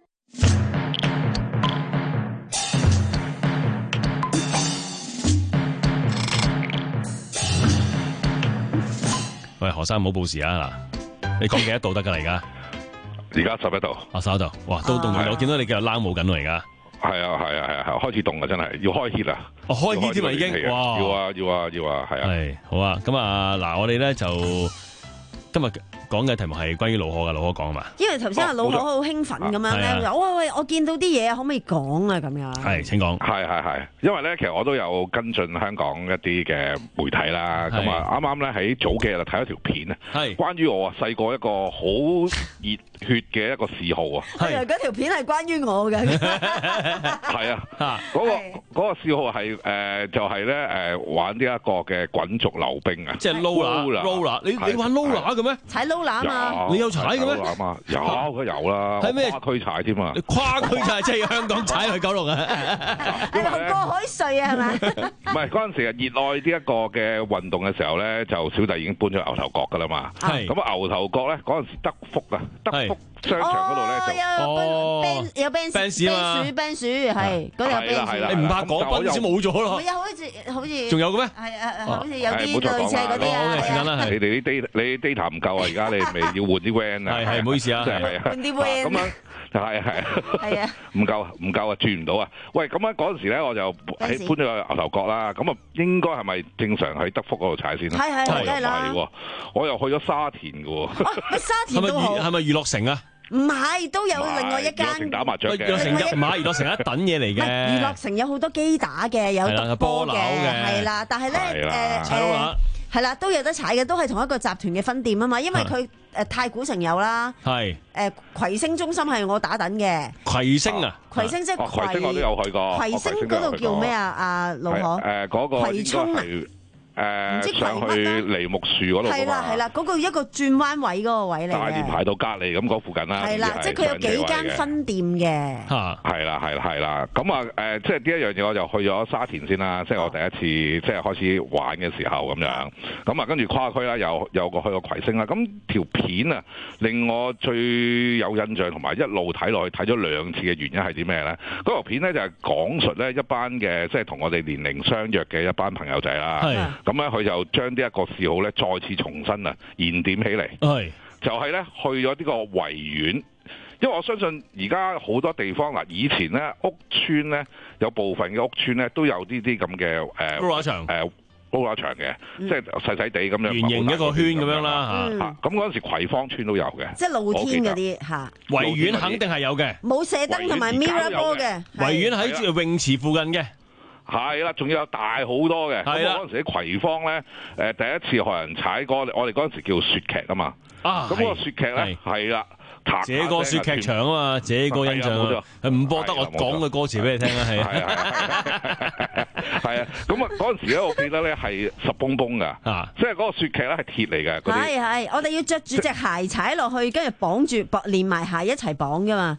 喂，何生唔好報時啊！嗱，你講幾多度得噶啦？而家而家十一度， 啊十一度，哇，都凍熱！我見到你繼續冷冇緊喎，而家係啊係啊係啊係，開始凍啊！真係要開 heat 啊！ 哦，開 heat 添啊已經，哇！ 要啊要啊要啊，係啊！ 係好啊！咁啊嗱，我哋咧就今日講嘅題目係關於怒火嘅，怒火講啊嘛。 因為頭先阿怒火好興奮咁樣咧，喂喂，我見到啲嘢可唔可以講啊？咁樣係請講。 係係係，因為咧其實我都有跟進香港一啲嘅媒體啦。咁啊啱啱咧喺早幾日睇咗條片啊，係關於我啊細個一個好熱血嘅一個嗜好啊。 係啊，嗰條片係關於我嘅。 係啊，嗰個嗰個嗜好係誒就係咧誒玩呢一個嘅滾軸溜冰啊， 即係 roller，roller，你你玩 roller 嘅咩？ 踩 roller 嘛？ 你有踩嘅咩？ 有，佢有啦。 喺咩跨區踩添啊？ 你跨區踩即係香港踩去九龍啊？ 係咪過海隧啊？係咪？ 唔係嗰陣時啊，熱愛呢一個嘅運動嘅時候咧，就小弟已經搬咗牛頭角噶啦嘛。係咁啊，牛頭角咧嗰陣時德福啊，德福商場嗰度咧就哦有 Benz Benz 啊 Benz 係嗰度有 Benz。 你唔怕講 Benz 冇咗咯？ 有好似好似仲有嘅咩？ 係啊，好似有啲類似嗰啲啊。 時間啦，係你哋啲 data 你 data 唔夠啊！而家你咪要換啲 van 啊！ 係係唔好意思啊， 係啊， 換啲 van 咁樣係係係啊， 唔夠唔夠啊，轉唔到啊！喂，咁樣嗰陣時咧，我就喺搬咗去牛頭角啦。咁啊，應該係咪正常喺德福嗰度踩先啦？ 係係係，梗係啦。 我又去咗沙田嘅喎。 沙田都好。 係咪娛樂城啊？ 唔係，都有另外一間。 娛樂城打麻雀嘅。 娛樂城一買娛樂城一等嘢嚟嘅。 娛樂城有好多機打嘅，有獨波嘅，係啦。但係咧誒誒。係啦，都有得踩嘅，都係同一個集團嘅分店啊嘛，因為佢誒太古城有啦，係誒葵星中心係我打躉嘅。 葵星啊， 葵星即係葵星我都有去過。 葵星嗰度叫咩啊？阿老何誒嗰個葵涌啊。 誒上去梨木樹嗰度係啦係啦，嗰個一個轉彎位嗰個位嚟嘅。 大連排到隔離咁嗰附近啦。 係啦，即係佢有幾間分店嘅。 嚇，係啦係啦係啦，咁啊誒，即係呢一樣嘢我就去咗沙田先啦，即係我第一次即係開始玩嘅時候咁樣。咁啊跟住跨區啦，又有個去過葵星啦。咁條片啊令我最有印象同埋一路睇落去睇咗兩次嘅原因係啲咩咧？嗰條片咧就係講述咧一班嘅即係同我哋年齡相若嘅一班朋友仔啦。咁咧，佢就將呢一個嗜好咧，再次重新啊燃點起嚟。係就係咧，去咗呢個維園，因為我相信而家好多地方嗱，以前咧屋邨咧有部分嘅屋邨咧都有呢啲咁嘅誒 roller 場誒 roller 場嘅，即係細細地咁樣圓形一個圈咁樣啦嚇。咁嗰陣時葵芳邨都有嘅， 即係露天嗰啲嚇。 維園肯定係有嘅， 冇射燈同埋 mirror ball 嘅。 維園喺泳池附近嘅。 係啦，仲要有大好多嘅。咁嗰陣時喺葵芳咧，誒第一次學人踩過，我哋嗰陣時叫雪劇啊嘛。啊，咁嗰個雪劇咧係啦， 這個雪劇場啊嘛，這個印象啊，唔播得我講嘅歌詞俾你聽啊，係啊， 係啊，咁啊嗰陣時咧，我記得咧係十蹦蹦噶，即係嗰個雪劇咧係鐵嚟嘅。 係係，我哋要着住隻鞋踩落去，跟住綁住綁連埋鞋一齊綁噶嘛。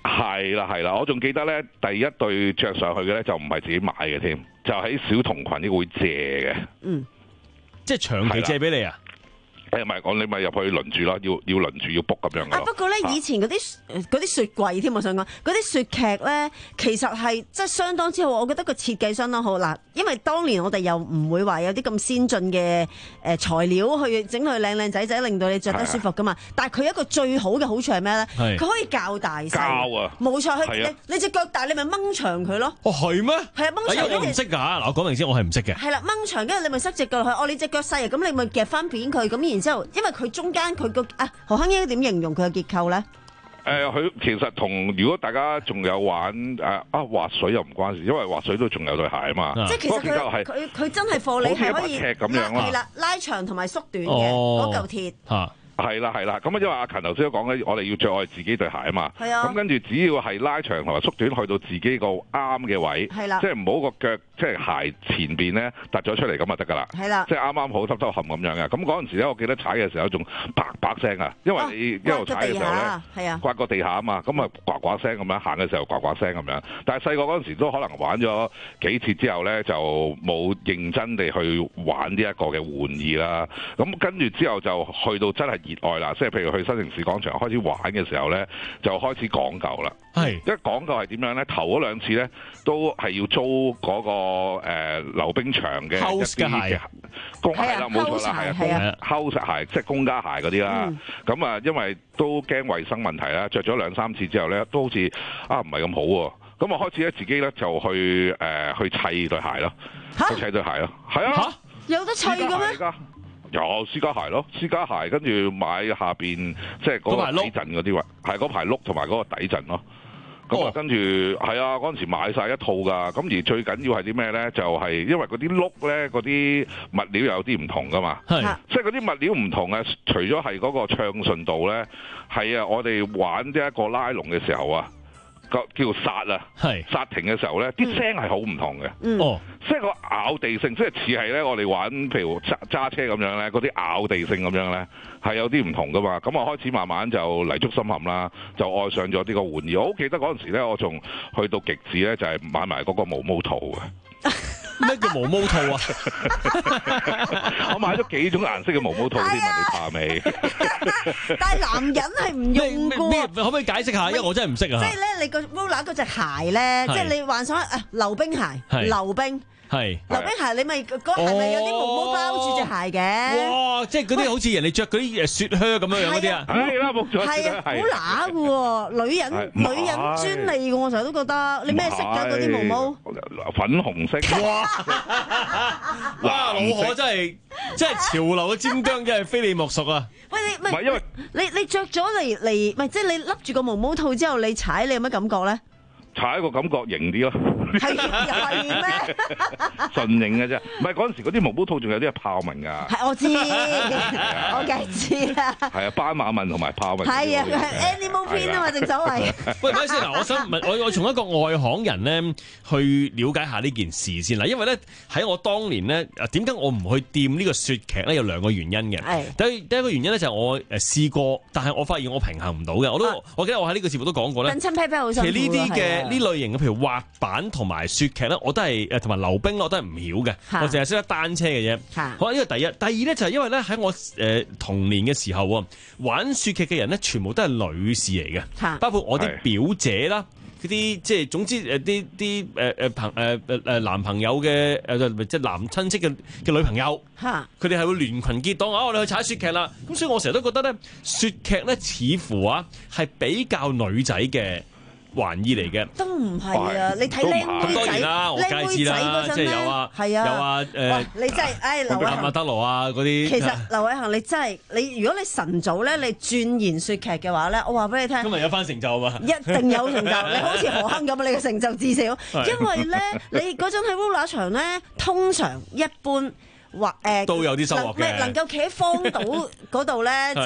係啦係啦，我仲記得咧，第一對着上去嘅咧就唔係自己買嘅添，就喺小童群呢個會借嘅。 嗯，即係長期借俾你啊？ 誒唔係，我你咪入去輪住咯，要要輪住要 book 咁樣嘅。 啊，不過咧，以前嗰啲嗰啲雪櫃添，我想講嗰啲雪劇咧，其實係即係相當之好，我覺得個設計相當好嗱。因為當年我哋又唔會話有啲咁先進嘅誒材料去整到佢靚靚仔仔，令到你着得舒服噶嘛。但係佢一個最好嘅好處係咩咧？佢可以較大細。 較啊！ 冇錯，佢你你隻腳大，你咪掹長佢咯。 哦，係咩？ 係啊，掹長。 我唔識㗎，嗱，我講明先，我係唔識嘅。 係啦，掹長，跟住你咪塞隻腳落去。哦，你隻腳細啊，咁你咪夾翻扁佢，咁然之後，因為佢中間佢個啊何亨應該點形容佢嘅結構咧？ 誒、呃，佢其實同如果大家仲有玩誒啊滑水又唔關事，因為滑水都仲有對鞋啊嘛。 即係其實佢佢佢真係貨你係可以咁樣係啦，拉長同埋縮短嘅嗰嚿鐵。嚇！ 係啦係啦，咁啊因為阿勤頭先都講咧，我哋要着我哋自己對鞋啊嘛。 係啊。 咁跟住只要係拉長同埋縮短，去到自己個啱嘅位， 係啦， 即係唔好個腳即係鞋前邊咧突咗出嚟咁就得㗎啦。 係啦， 即係啱啱好濕濕冚咁樣嘅。咁嗰陣時咧，我記得踩嘅時候仲啪啪聲啊，因為你一路踩嘅時候咧， 係啊， 刮個地下啊嘛，咁啊呱呱聲咁樣行嘅時候呱呱聲咁樣。但係細個嗰陣時都可能玩咗幾次之後咧，就冇認真地去玩呢一個嘅玩意啦。咁跟住之後就去到真係熱愛啦，即係譬如去新城市廣場開始玩嘅時候咧，就開始講究啦。 係一講究係點樣咧？頭嗰兩次咧都係要租嗰、那個誒、呃、溜冰場嘅一啲嘅公鞋啦，冇錯啦，係啊，公 house 鞋即係公家鞋嗰啲啦。咁啊、嗯，因為都驚衞生問題啦，着咗兩三次之後咧，都好似啊唔係咁好喎。咁我開始咧自己咧就去誒、呃、去砌對鞋咯，去砌對鞋咯，係啊， 有得砌嘅咩？ 有私家鞋咯，私家鞋跟住買下邊即係嗰個底陣嗰啲位，係嗰排碌同埋嗰個底陣咯。咁啊，跟住係啊，嗰陣時買晒一套㗎。咁而最緊要係啲咩咧？就係、是、因為嗰啲碌咧，嗰啲物料有啲唔同㗎嘛。係，即係嗰啲物料唔同啊。除咗係嗰個暢順度咧，係啊，我哋玩呢一個拉龍嘅時候啊。叫剎啊，剎停嘅時候咧，啲聲係好唔同嘅。 嗯、 哦，即係個咬地性，即係似係咧，我哋玩譬如揸揸車咁樣咧，嗰啲咬地性咁樣咧，係有啲唔同噶嘛。咁我開始慢慢就泥足深陷啦，就愛上咗呢個玩意。我好記得嗰陣時咧，我仲去到極致咧，就係買埋嗰個毛毛兔嘅。 咩叫毛毛兔啊？ 我買咗幾種顏色嘅毛毛兔先，問你怕未？ 但係男人係唔用嘅， 可唔可以解釋下？因為我真係唔識啊。 即係咧，你個 roller 嗰隻鞋咧，即係你幻想啊，溜冰鞋，溜冰。係溜冰鞋，你咪嗰鞋咪有啲毛毛包住隻鞋嘅。 哇！即係嗰啲好似人哋着嗰啲誒雪靴咁樣樣嗰啲啊。 係啦，冇錯。 係啊，好乸嘅喎，女人女人專利嘅，我成日都覺得。你咩色㗎？嗰啲毛毛？ 粉紅色。 哇！哇！老何真係真係潮流嘅尖端，真係非你莫屬啊！ 喂，你唔係因為你你著咗嚟嚟，唔係即係你笠住個毛毛兔之後，你踩你有乜感覺咧？ 踩個感覺型啲咯， 係係咩？ 純型嘅啫，唔係嗰陣時嗰啲毛毛兔仲有啲係豹紋㗎。 係我知，我梗係知啦。 係啊，斑馬紋同埋豹紋。 係啊，係 animal print 啊嘛，正所謂。 喂，等先嗱，我想問我我從一個外行人咧去了解下呢件事先啦，因為咧喺我當年咧，點解我唔去掂呢個雪劇咧？有兩個原因嘅。係。第第一個原因咧就係我誒試過，但係我發現我平衡唔到嘅。我都、啊、我記得我喺呢個節目都講過咧。 近親 pat pat 好辛苦。 其實呢啲嘅。呢類型嘅，譬如滑板同埋雪屐咧，我都係誒同埋溜冰，我都係唔曉嘅。我淨係識得單車嘅啫。好，呢個第一。第二咧就係因為咧喺我誒童年嘅時候喎，玩雪屐嘅人咧全部都係女士嚟嘅，包括我啲表姐啦，嗰啲即係總之誒啲啲誒誒朋誒誒誒男朋友嘅誒即係男親戚嘅嘅女朋友，佢哋係會聯群結黨啊！我哋去踩雪屐啦。咁所以我成日都覺得咧，雪屐咧似乎啊係比較女仔嘅玩意嚟嘅， 都唔係啊！你睇靚妹仔，靚妹仔嗰陣咧，係啊，有啊誒，你真係誒劉偉恒、 麥德羅啊嗰啲。其實劉偉恒，你真係你，如果你晨早咧，你鑽研雪劇嘅話咧，我話俾你聽， 今日有翻成就啊嘛， 一定有成就。你好似何亨咁啊，你嘅成就至少，因為咧，你嗰陣喺 roller 場咧，通常一般或誒都有啲收穫嘅， 能夠企喺荒島嗰度咧，即係。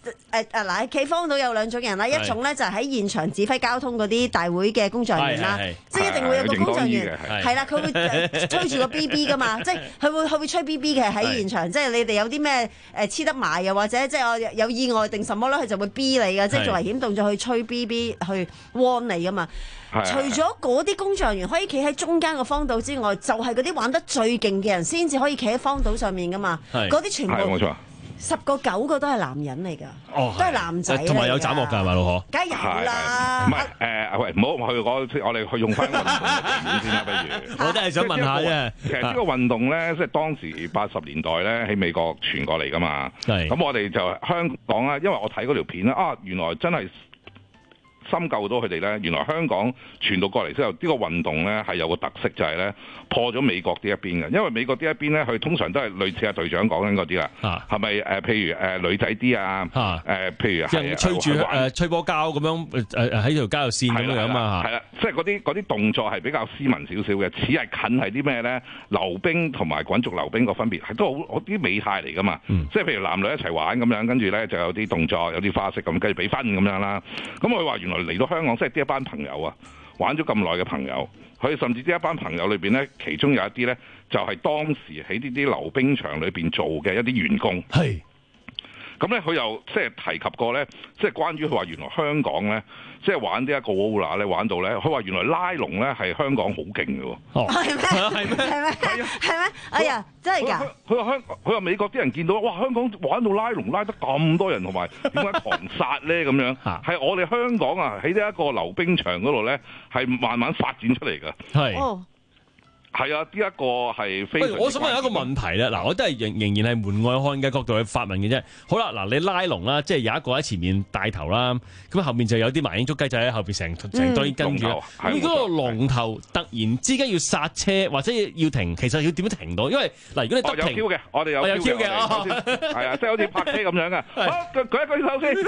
誒誒嗱，企荒島有兩種人啦，一種咧就係喺現場指揮交通嗰啲大會嘅工作人員啦，即係一定會有個工作人員係啦，佢會吹住個 B B 噶嘛，即係佢會佢會吹 B B 嘅喺現場，即係你哋有啲咩誒黐得埋又或者即係有意外定什麼咧，佢就會 B 你嘅，即係做危險動作去吹 B B 去 warn 你噶嘛。除咗嗰啲工作人員可以企喺中間個荒島之外，就係嗰啲玩得最勁嘅人先至可以企喺荒島上面噶嘛。嗰啲全部冇錯。十個九個都係男人嚟㗎，哦、都係男仔， 同埋有斬獲㗎係咪老婆？ 梗係有啦。 唔係誒，喂，唔好去我我哋去用翻運動嘅面先啦，不如。 我真係想問下啫。 其實呢個運動咧，即係當時八十年代咧喺美國傳過嚟㗎嘛。係。咁我哋就香港啦，因為我睇嗰條片咧，啊，原來真係深究到佢哋咧，原來香港傳到過嚟之後，呢個運動咧係有個特色，就係咧破咗美國呢一邊嘅。因為美國呢一邊咧，佢通常都係類似阿隊長講緊嗰啲啦，係咪誒？譬如誒女仔啲啊，誒譬如係吹住誒吹波膠咁樣誒誒喺條街度線咁樣嘛， 係啦，即係嗰啲嗰啲動作係比較斯文少少嘅，似係近係啲咩咧？溜冰同埋滾軸溜冰個分別係都好啲美態嚟噶嘛，即係譬如男女一齊玩咁樣，跟住咧就有啲動作，有啲花式咁，跟住俾分咁樣啦。咁佢話原來嚟到香港，即係呢一班朋友啊，玩咗咁耐嘅朋友，佢甚至呢一班朋友裏邊咧，其中有一啲咧，就係當時喺呢啲溜冰場裏邊做嘅一啲員工。係。咁咧，佢又即係提及過咧，即係關於佢話原來香港咧，即係玩呢一個 roller 咧，玩到咧，佢話原來拉龍咧係香港好勁嘅喎。哦，係咩？係咩？係咩？係啊！係咩？哎呀，真係㗎！佢話香，佢話美國啲人見到，哇！香港玩到拉龍拉得咁多人，同埋點解狂殺咧咁樣？係我哋香港啊，喺呢一個溜冰場嗰度咧，係慢慢發展出嚟嘅。係。哦。係啊，呢一個係非常。 我想問一個問題咧，嗱，我都係仍仍然係門外漢嘅角度去發問嘅啫。好啦，嗱，你拉龍啦，即係有一個喺前面帶頭啦，咁後面就有啲麻鷹捉雞仔喺後邊成成堆跟住。咁如果個龍頭突然之間要剎車或者要停，其實要點樣停到？因為嗱，如果你得停， 有 Q 嘅，我哋有 Q 嘅，係啊，即係好似拍車咁樣嘅。好，舉一舉手先。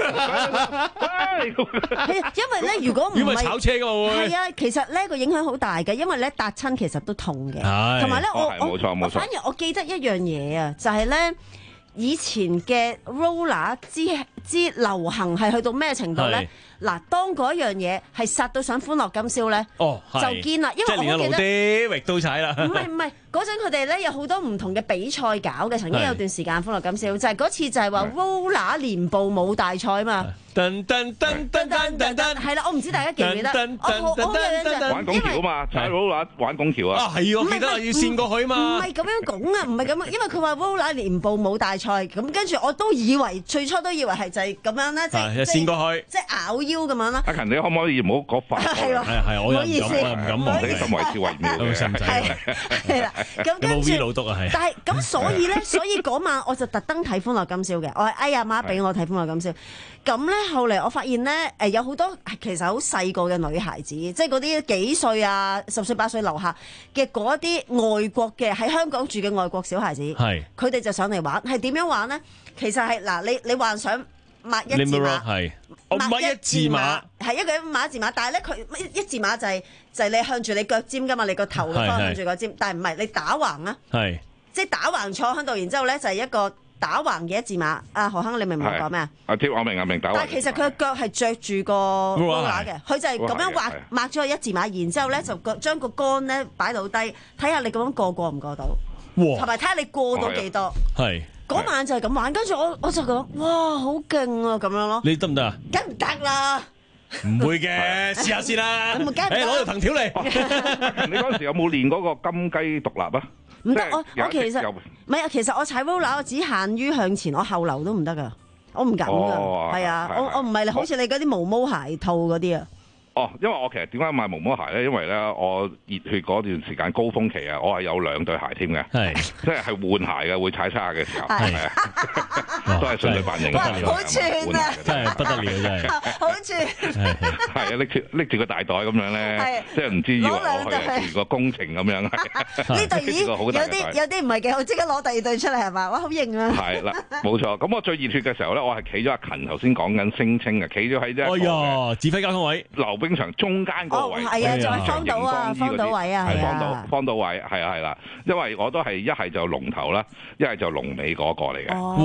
係啊，因為咧，如果唔係炒車㗎喎。 係啊，其實咧個影響好大嘅，因為咧笪親其實都痛。同埋咧，我我我反而我記得一樣嘢啊，就係咧以前嘅 roller 之之流行係去到咩程度咧？嗱，當嗰一樣嘢係殺到上歡樂今宵咧，哦，就堅啦，因為我記得啲域都踩啦。唔係唔係，嗰陣佢哋咧有好多唔同嘅比賽搞嘅，曾經有段時間歡樂今宵就係嗰次就係話 roller 連步舞大賽啊嘛。噔噔噔噔噔噔噔，係啦，我唔知大家記唔記得？我好我好有印象， 玩拱橋啊嘛，踩 roller 玩拱橋啊。 啊係，我記得要跣過去嘛。 唔係咁樣拱啊，唔係咁啊，因為佢話 roller 連步舞大賽，咁跟住我都以為最初都以為係就係咁樣咧，即係跣過去， 即係咬腰咁樣啦。 阿勤，你可唔可以唔好講法？ 係係係，我又唔敢，我又唔敢望你咁為之為妙嘅。 係啦，咁跟住， 有冇 V 老督啊？係。 但係咁，所以咧，所以嗰晚我就特登睇《歡樂今宵》嘅，我係哎阿媽俾我睇《歡樂今宵》。咁咧，後嚟我發現咧，誒有好多其實好細個嘅女孩子，即係嗰啲幾歲啊、十歲八歲樓下嘅嗰啲外國嘅喺香港住嘅外國小孩子，係佢哋就上嚟玩，係點樣玩咧？其實係嗱，你你幻想抹一字馬， 係抹一字馬，係一個人抹一字馬，但係咧佢一字馬就係就係你向住你腳尖噶嘛，你個頭嘅方向向住個尖，但係唔係你打橫啊，係即係打橫坐喺度，然之後咧就係一個。打橫嘅一字馬，阿何亨，你明唔明我講咩啊？ 阿貼我明啊，明打橫。 但係其實佢嘅腳係着住個 roller 嘅，佢就係咁樣畫抹咗個一字馬，然之後咧就個將個桿咧擺到低，睇下你咁樣過過唔過到，同埋睇下你過到幾多。係嗰晚就係咁玩，跟住我我就講哇好勁啊咁樣咯。 你得唔得啊？ 梗唔得啦！ 唔會嘅，試下先啦。誒，攞條藤條嚟。 你嗰陣時有冇練嗰個金雞獨立啊？ 唔得，我我其實唔係啊，其實我踩 roller 我只限於向前，我後流都唔得噶，我唔敢噶，係啊，我我唔係好似你嗰啲毛毛鞋套嗰啲啊。 哦，因為我其實點解買毛毛鞋咧？因為咧我熱血嗰段時間高峰期啊，我係有兩對鞋添嘅，係即係係換鞋嘅，會踩差嘅時候，係啊，都係順序反應。 好串啊！ 真係不得了，真係好串。 係啊，拎住拎住個大袋咁樣咧，即係唔知以為我去做個工程咁樣。 呢對咦？有啲有啲唔係幾好，即刻攞第二對出嚟係嘛？哇，好型啊！ 係啦，冇錯。咁我最熱血嘅時候咧，我係企咗阿勤頭先講緊聲稱嘅，企咗喺啫。 哎呀，指揮交通位溜冰場中間個位， 係啊，在荒島啊，荒島位啊， 係荒島荒島位，係啊係啦，因為我都係一係就龍頭啦，一係就龍尾嗰個嚟嘅。哇！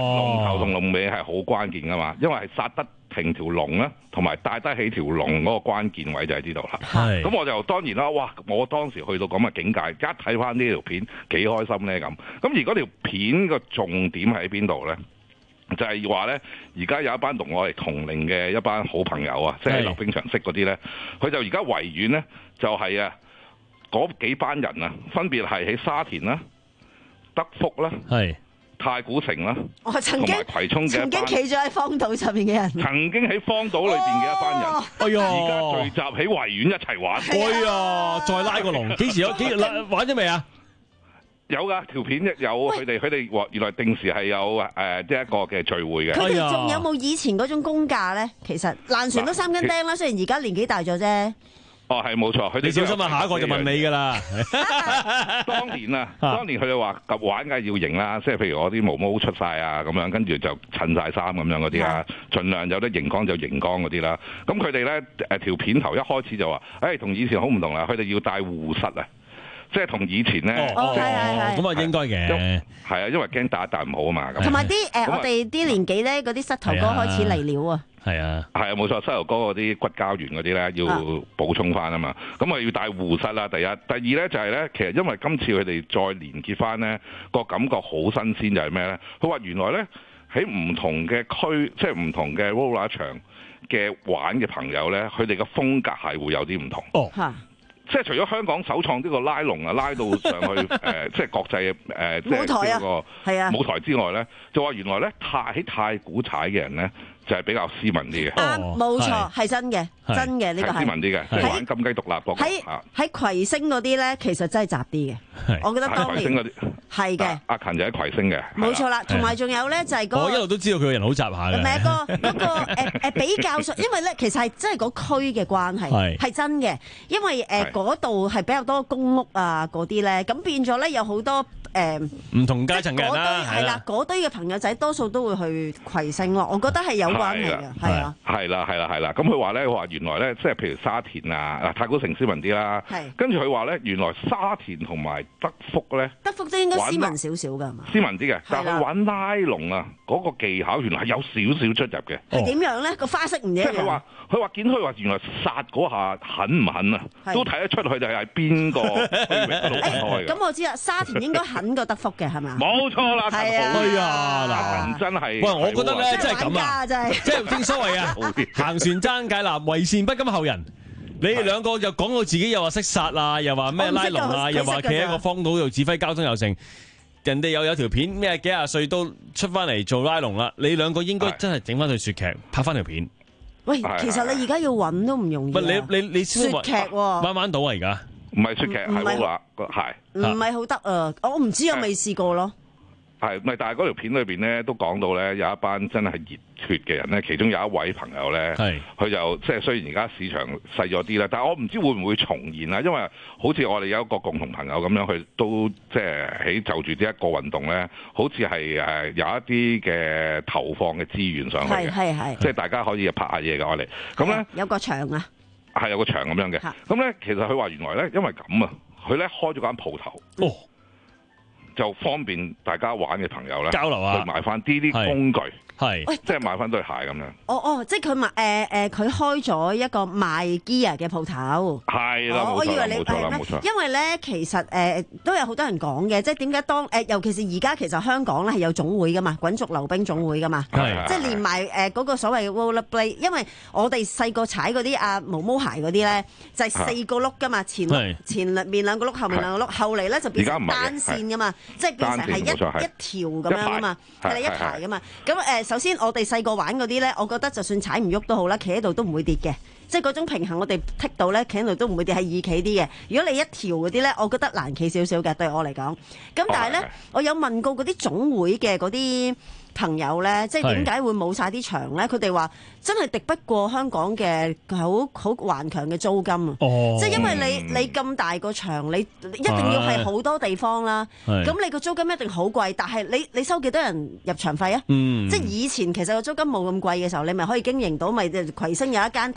龍頭同龍尾係好關鍵噶嘛，因為係殺得停條龍啦，同埋帶得起條龍嗰個關鍵位就喺呢度啦。咁我就當然啦，哇！我當時去到咁嘅境界，一睇翻呢條片幾開心咧咁。咁而嗰條片個重點喺邊度咧？就係話咧，而家有一班同我哋同齡嘅一班好朋友啊，即係溜冰場識嗰啲咧，佢就而家維園咧，就係啊嗰幾班人啊，分別係喺沙田啦、德福啦、 係太古城啦， 我曾經葵涌嘅曾經企咗喺荒島上面嘅人， 曾經喺荒島裏邊嘅一班人， 哦、 哎呀， 而家聚集喺維園一齊玩， 哎呀，再拉個龍，幾時有幾玩咗未啊？ 有噶條片有佢哋，佢哋原來定時係有誒即係一個嘅聚會嘅。 佢哋仲有冇以前嗰種公價咧？其實爛船都三根釘啦，雖然而家年紀大咗啫。 哦，係冇錯，佢哋你小心啊！下一個就問你㗎啦。 當年啊，當年佢哋話及玩梗係要型啦，即係譬如我啲毛毛出晒啊咁樣，跟住就襯晒衫咁樣嗰啲啊，盡量有得熒光就熒光嗰啲啦。咁佢哋咧誒條片頭一開始就話，誒、哎、同以前好唔同啦，佢哋要帶護膝啊。即係同以前咧， 哦，係係係， 咁啊應該嘅， 係啊，因為驚打一打唔好啊嘛。 同埋啲誒，我哋啲年紀咧，嗰啲膝頭哥開始嚟了啊。 係啊，係啊，冇錯，膝頭哥嗰啲骨膠原嗰啲咧要補充翻啊嘛。咁啊要帶護膝啦，第一，第二咧就係咧，其實因為今次佢哋再連結翻咧，個感覺好新鮮，就係咩咧？佢話原來咧喺唔同嘅區，即係唔同嘅 roller 場嘅玩嘅朋友咧，佢哋嘅風格係會有啲唔同。 哦。 即係除咗香港首創呢個拉龍啊，拉到上去誒、呃，即係國際誒、呃，即係呢個係啊舞台之外咧，就話原來咧太喺太古踩嘅人咧，就係、是、比較斯文啲嘅。 啱、哦，冇錯，係真嘅，真嘅呢、這個係斯文啲嘅，即係玩金雞獨立國。 喺喺葵星嗰啲咧，其實真係雜啲嘅。我覺得當年係嘅。阿勤就喺葵星嘅。 冇錯啦，同埋仲有咧就係嗰、那個。 我一路都知道佢個人好雜下嘅。 唔係個嗰個誒誒比較上，因為咧其實係真係嗰區嘅關係係真嘅，因為誒嗰度係比較多公屋啊嗰啲咧，咁變咗咧有好多。誒唔、 嗯、同階層嘅人啦， 係啦，嗰堆嘅朋友仔多數都會去葵星咯，我覺得係有關係嘅，係啊， 係啦，係啦，係啦，咁佢話咧，話原來咧，即係譬如沙田啊、太古城斯文啲啦，係，跟住佢話咧，原來沙田同埋德福咧， 德福都應該斯文少少㗎嘛， 斯文啲嘅，但係佢玩拉龍啊，嗰、嗰個技巧原來係有少少出入嘅， 係點樣咧？個花式唔一樣。 即係佢話，佢話見佢話原來殺嗰下狠唔狠啊，都睇得出佢就係邊個區域嗰度開嘅。 咁我知啦，沙田應該狠。緊個德福嘅係嘛？ 冇錯啦， 係啊， 哎呀嗱，真係， 喂，我覺得咧，真係咁啊， 真係， 即係正所謂啊，行船爭解難，為善不甘後人。你哋兩個就講到自己又話識殺啊，又話咩拉龍啊，又話企喺個荒島度指揮交通又成，人哋又有條片咩幾廿歲都出翻嚟做拉龍啦，你兩個應該真係整翻對雪劇，拍翻條片。 喂，其實你而家要揾都唔容易。 啊。 你你你雪劇喎， 玩玩到啊而家？ 唔係雪劇，係話個係。 唔係好得啊！我唔知，我未試過咯。 係，唔係？但係嗰條片裏邊咧都講到咧，有一班真係熱血嘅人咧，其中有一位朋友咧，佢就即係雖然而家市場細咗啲啦，但係我唔知會唔會重現啊？因為好似我哋有一個共同朋友咁樣，佢都即係喺就住呢一個運動咧，好似係誒有一啲嘅投放嘅資源上去嘅， 係係即係大家可以拍下嘢嘅我哋。咁咧有個場啊， 係有個場咁樣嘅。咁咧其實佢話原來咧，因為咁啊，佢咧開咗間鋪頭。 哦。 就方便大家玩嘅朋友咧交流啊， 去買翻啲啲工具， 係， 即係買翻對鞋咁樣。 哦哦，即係佢買誒誒，佢開咗一個賣 gear 嘅鋪頭。 係啦， 我以為你冇錯啦，冇錯。 因為咧，其實誒、呃、都有好多人講嘅，即係點解當誒、呃，尤其是而家其實香港咧係有總會噶嘛，滾軸溜冰總會噶嘛，即係連埋誒嗰個所謂 rollerblade，因為我哋細個踩嗰啲啊毛毛鞋嗰啲咧，就係、是、四個轆噶嘛，前前面兩個轆，後面兩個轆，後嚟咧就變成單線噶嘛。即係變成係一一條咁樣啊嘛，係啦一排噶嘛。咁誒，首先我哋細個玩嗰啲咧，我覺得就算踩唔喐都好啦，企喺度都唔會跌嘅。即係嗰種平衡，我哋剔到咧，企喺度都唔會跌，係易企啲嘅。如果你一條嗰啲咧，我覺得難企少少嘅，對我嚟講。咁但係咧，我有問過嗰啲總會嘅嗰啲朋友咧，即係點解會冇晒啲場咧？佢哋話真係敵不過香港嘅好好頑強嘅租金啊！ 哦、 即係因為你你咁大個場，你一定要係好多地方啦。咁你個租金一定好貴，但係你你收幾多人入場費啊？ 嗯、 即係以前其實個租金冇咁貴嘅時候，你咪可以經營到，咪葵星有一間，太古城有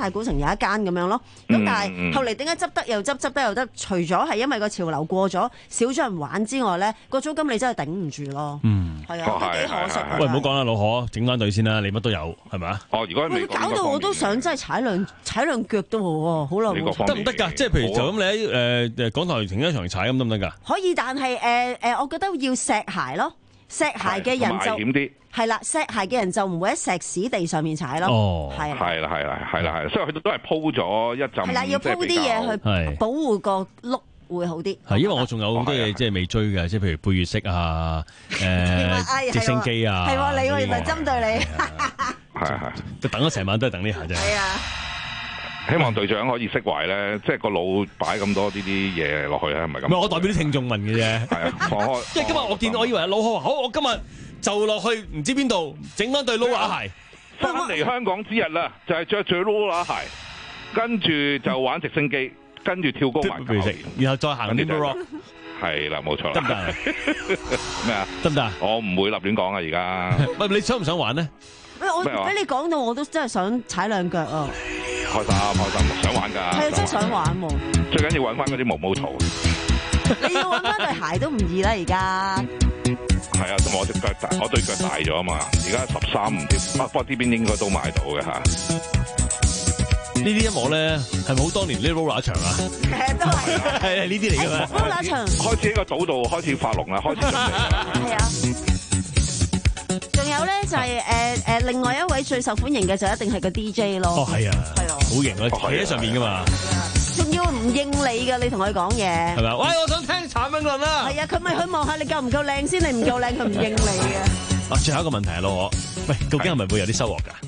有一間咁樣咯。咁但係後嚟點解執得又執，執得又得？除咗係因為個潮流過咗，少咗人玩之外咧，個租金你真係頂唔住咯。 嗯， 係啊，都幾可惜。 喂，唔好講啦，老何，整翻隊先啦，你乜都有係咪啊？ 哦，如果你搞到我都想真係踩兩踩兩腳都好喎，好耐冇。 得唔得㗎？即係譬如就咁你喺誒誒港台停車場踩咁得唔得㗎？ 可以，但係誒誒，我覺得要石鞋咯，石鞋嘅人就危險啲。 係啦，石鞋嘅人就唔會喺石屎地上面踩咯。 哦， 係啦， 係啦，係啦，係啦，係，所以佢都係鋪咗一陣。 係啦，要鋪啲嘢去保護個轆會好啲。 係，因為我仲有好多嘢即係未追嘅，即係譬如背月色啊，誒直升機啊。 係喎，你喎原來針對你。 係係， 都等咗成晚都係等呢下啫。 係啊。 希望隊長可以釋懷咧，即係個腦擺咁多呢啲嘢落去咧，係咪咁？ 唔係，我代表啲聽眾問嘅啫。 係啊，放開。 因為今日我見到，我以為係老何話好，我今日就落去唔知邊度整翻對 Lola 鞋。 翻嚟香港之日啦，就係着住 Lola 鞋，跟住就玩直升機，跟住跳高埋教練， 然後再行啲 rock。 係啦，冇錯啦。 得唔得？ 咩啊？ 得唔得？ 我唔會立亂講啊！而家。 喂，你想唔想玩呢？ 喂，我俾你講到，我都真係想踩兩腳啊！ 開心開心，想玩㗎。 係啊，真係想玩喎。 最緊要揾翻嗰啲毛毛草。 你要揾翻對鞋都唔易啦，而家。 係啊，同我隻腳大，我對腳大咗啊嘛。而家十三唔知，不過呢邊應該都買到嘅嚇。 呢啲音樂咧係咪好當年呢 roller 場啊？ 係都係。 係係呢啲嚟㗎嘛。 roller 場開始喺個島度開始發龍啦，開始準備啦。 係啊。仲有咧就係誒誒，另外一位最受歡迎嘅就一定係個 D J 咯。 哦，係啊，係啊，好型啊，企喺上面噶嘛。 仲要唔應你噶，你同佢講嘢。 係咪？喂，我想聽譚詠麟啦。 係啊，佢咪去望下你夠唔夠靚先，你唔夠靚佢唔應你嘅。 啊，最後一個問題係咯，我喂，究竟係咪會有啲收穫㗎？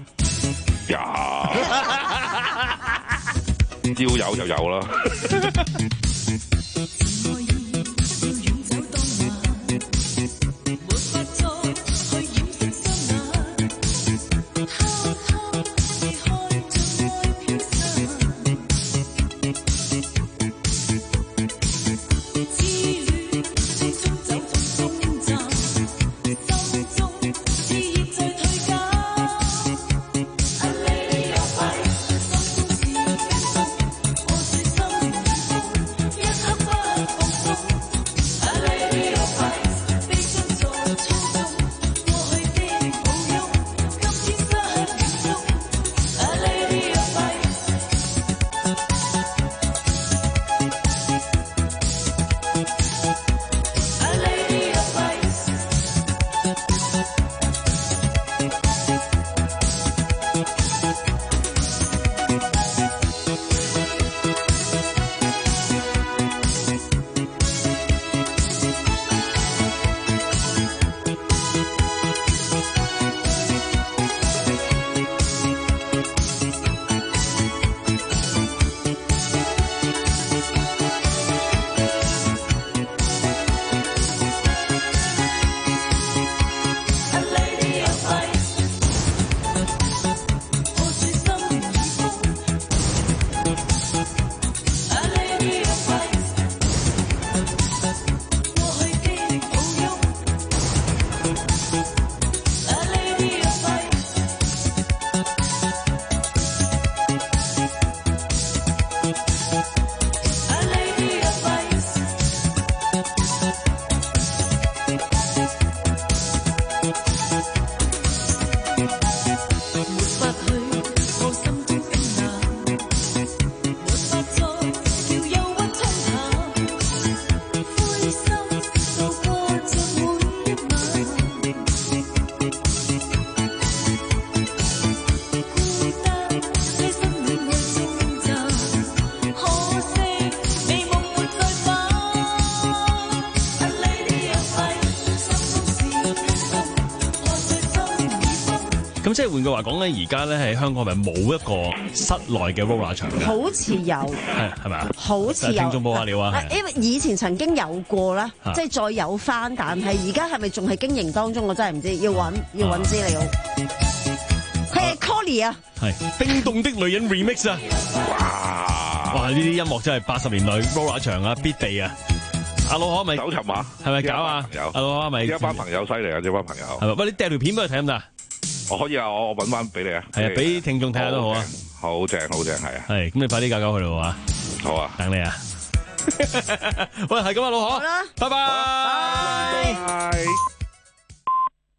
有，要有就有啦。 咁即係換句話講咧，而家咧喺香港係咪冇一個室內嘅 roller 場嘅？ 好似有， 係係咪啊？ 好似有。 聽眾報下料啊！ 因為以前曾經有過啦，即係再有翻，但係而家係咪仲係經營當中？我真係唔知，要揾要揾資料。佢係 Colly 啊， 係冰凍的女人 remix 啊！哇哇！呢啲音樂真係八十年代 roller 場啊，必備啊！阿老可咪搜尋啊？ 係咪搞啊？阿老可咪一班朋友犀利啊！一班朋友係咪？喂，你掟條片俾佢睇得唔得？ 我可以啊，我我揾翻俾你啊。 係啊，俾聽眾睇下都好啊。 好正好正，係啊。 係，咁你快啲搞搞佢咯， 好啊， 等你啊。喂，係咁啊，老何， 好啦， 拜拜。 拜拜。